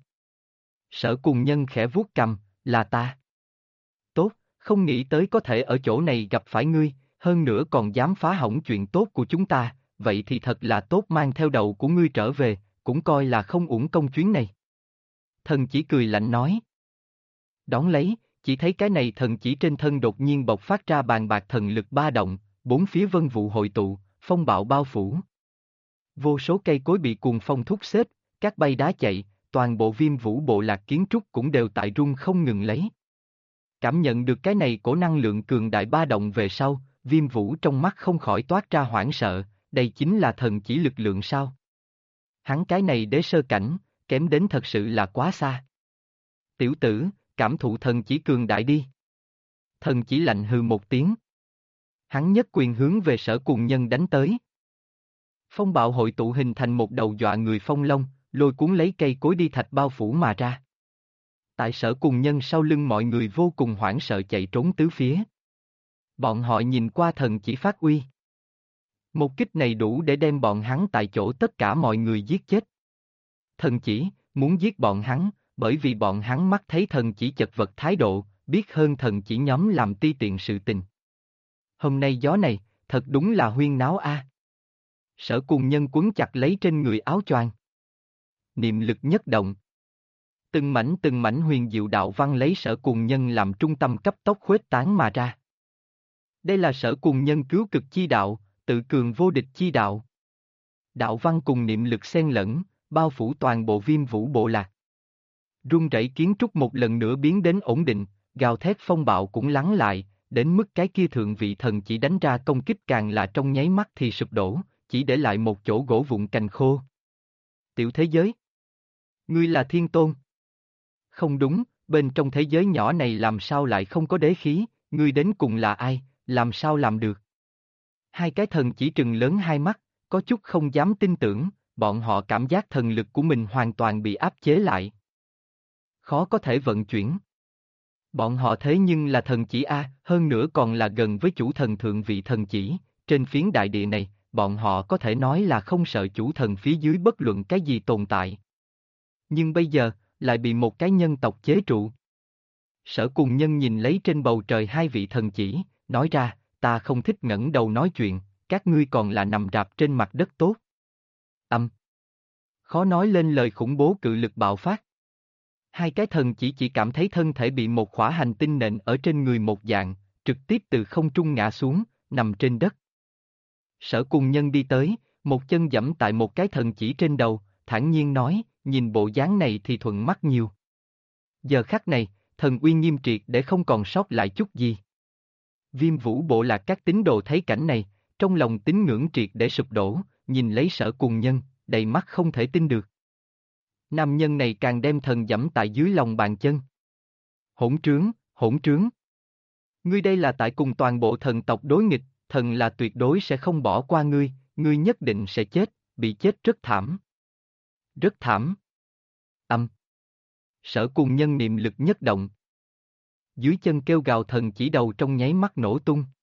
Sở Cùng Nhân khẽ vuốt cằm, là ta. Tốt, không nghĩ tới có thể ở chỗ này gặp phải ngươi, hơn nữa còn dám phá hỏng chuyện tốt của chúng ta, vậy thì thật là tốt, mang theo đầu của ngươi trở về, cũng coi là không uổng công chuyến này. Thần chỉ cười lạnh nói. Đón lấy, chỉ thấy cái này thần chỉ trên thân đột nhiên bộc phát ra bàn bạc thần lực ba động, bốn phía vân vụ hội tụ, phong bạo bao phủ. Vô số cây cối bị cuồng phong thúc xếp, các bay đá chạy, toàn bộ Viêm Vũ bộ lạc kiến trúc cũng đều tại rung không ngừng lấy. Cảm nhận được cái này cổ năng lượng cường đại ba động về sau, Viêm Vũ trong mắt không khỏi toát ra hoảng sợ, đây chính là thần chỉ lực lượng sao? Hắn cái này đế sơ cảnh, kém đến thật sự là quá xa. Tiểu tử, cảm thụ thần chỉ cường đại đi. Thần chỉ lạnh hừ một tiếng. Hắn nhất quyền hướng về Sở Cùng Nhân đánh tới. Phong bạo hội tụ hình thành một đầu dọa người phong long, lôi cuốn lấy cây cối đi thạch bao phủ mà ra. Tại Sở Cùng Nhân sau lưng mọi người vô cùng hoảng sợ chạy trốn tứ phía. Bọn họ nhìn qua thần chỉ phát uy. Một kích này đủ để đem bọn hắn tại chỗ tất cả mọi người giết chết. Thần chỉ, muốn giết bọn hắn, bởi vì bọn hắn mắt thấy thần chỉ chật vật thái độ, biết hơn thần chỉ nhóm làm ti tiện sự tình. Hôm nay gió này, thật đúng là huyên náo a. Sở Cùng Nhân quấn chặt lấy trên người áo choàng. Niệm lực nhất động. Từng mảnh huyền diệu đạo văn lấy Sở Cùng Nhân làm trung tâm cấp tốc khuếch tán mà ra. Đây là Sở Cùng Nhân cứu cực chi đạo, tự cường vô địch chi đạo. Đạo văn cùng niệm lực xen lẫn, bao phủ toàn bộ Viêm Vũ bộ lạc. Rung rẩy kiến trúc một lần nữa biến đến ổn định, gào thét phong bạo cũng lắng lại, đến mức cái kia thượng vị thần chỉ đánh ra công kích càng là trong nháy mắt thì sụp đổ, chỉ để lại một chỗ gỗ vụn cành khô. Tiểu thế giới. Ngươi là thiên tôn. Không đúng, bên trong thế giới nhỏ này làm sao lại không có đế khí, ngươi đến cùng là ai, làm sao làm được? Hai cái thần chỉ trừng lớn hai mắt, có chút không dám tin tưởng, bọn họ cảm giác thần lực của mình hoàn toàn bị áp chế lại. Khó có thể vận chuyển. Bọn họ thế nhưng là thần chỉ A, hơn nữa còn là gần với chủ thần thượng vị thần chỉ, trên phiến đại địa này, bọn họ có thể nói là không sợ chủ thần phía dưới bất luận cái gì tồn tại. Nhưng bây giờ, lại bị một cái nhân tộc chế trụ. Sở Cùng Nhân nhìn lấy trên bầu trời hai vị thần chỉ, nói ra, ta không thích ngẩng đầu nói chuyện, các ngươi còn là nằm rạp trên mặt đất tốt. Khó nói lên lời khủng bố cự lực bạo phát. Hai cái thần chỉ cảm thấy thân thể bị một khỏa hành tinh nện ở trên người một dạng, trực tiếp từ không trung ngã xuống, nằm trên đất. Sở Cùng Nhân đi tới, một chân giẫm tại một cái thần chỉ trên đầu, thản nhiên nói, nhìn bộ dáng này thì thuận mắt nhiều. Giờ khắc này, thần uy nghiêm triệt để không còn sót lại chút gì. Viêm Vũ bộ lạc các tín đồ thấy cảnh này, trong lòng tín ngưỡng triệt để sụp đổ, nhìn lấy Sở Cùng Nhân, đầy mắt không thể tin được. Nam nhân này càng đem thần giẫm tại dưới lòng bàn chân. Hỗn trướng, hỗn trướng. Ngươi đây là tại cùng toàn bộ thần tộc đối nghịch, thần là tuyệt đối sẽ không bỏ qua ngươi, ngươi nhất định sẽ chết, bị chết rất thảm. Rất thảm. Âm. Sở cùng nhân niệm lực nhất động. Dưới chân kêu gào thần chỉ đầu trong nháy mắt nổ tung.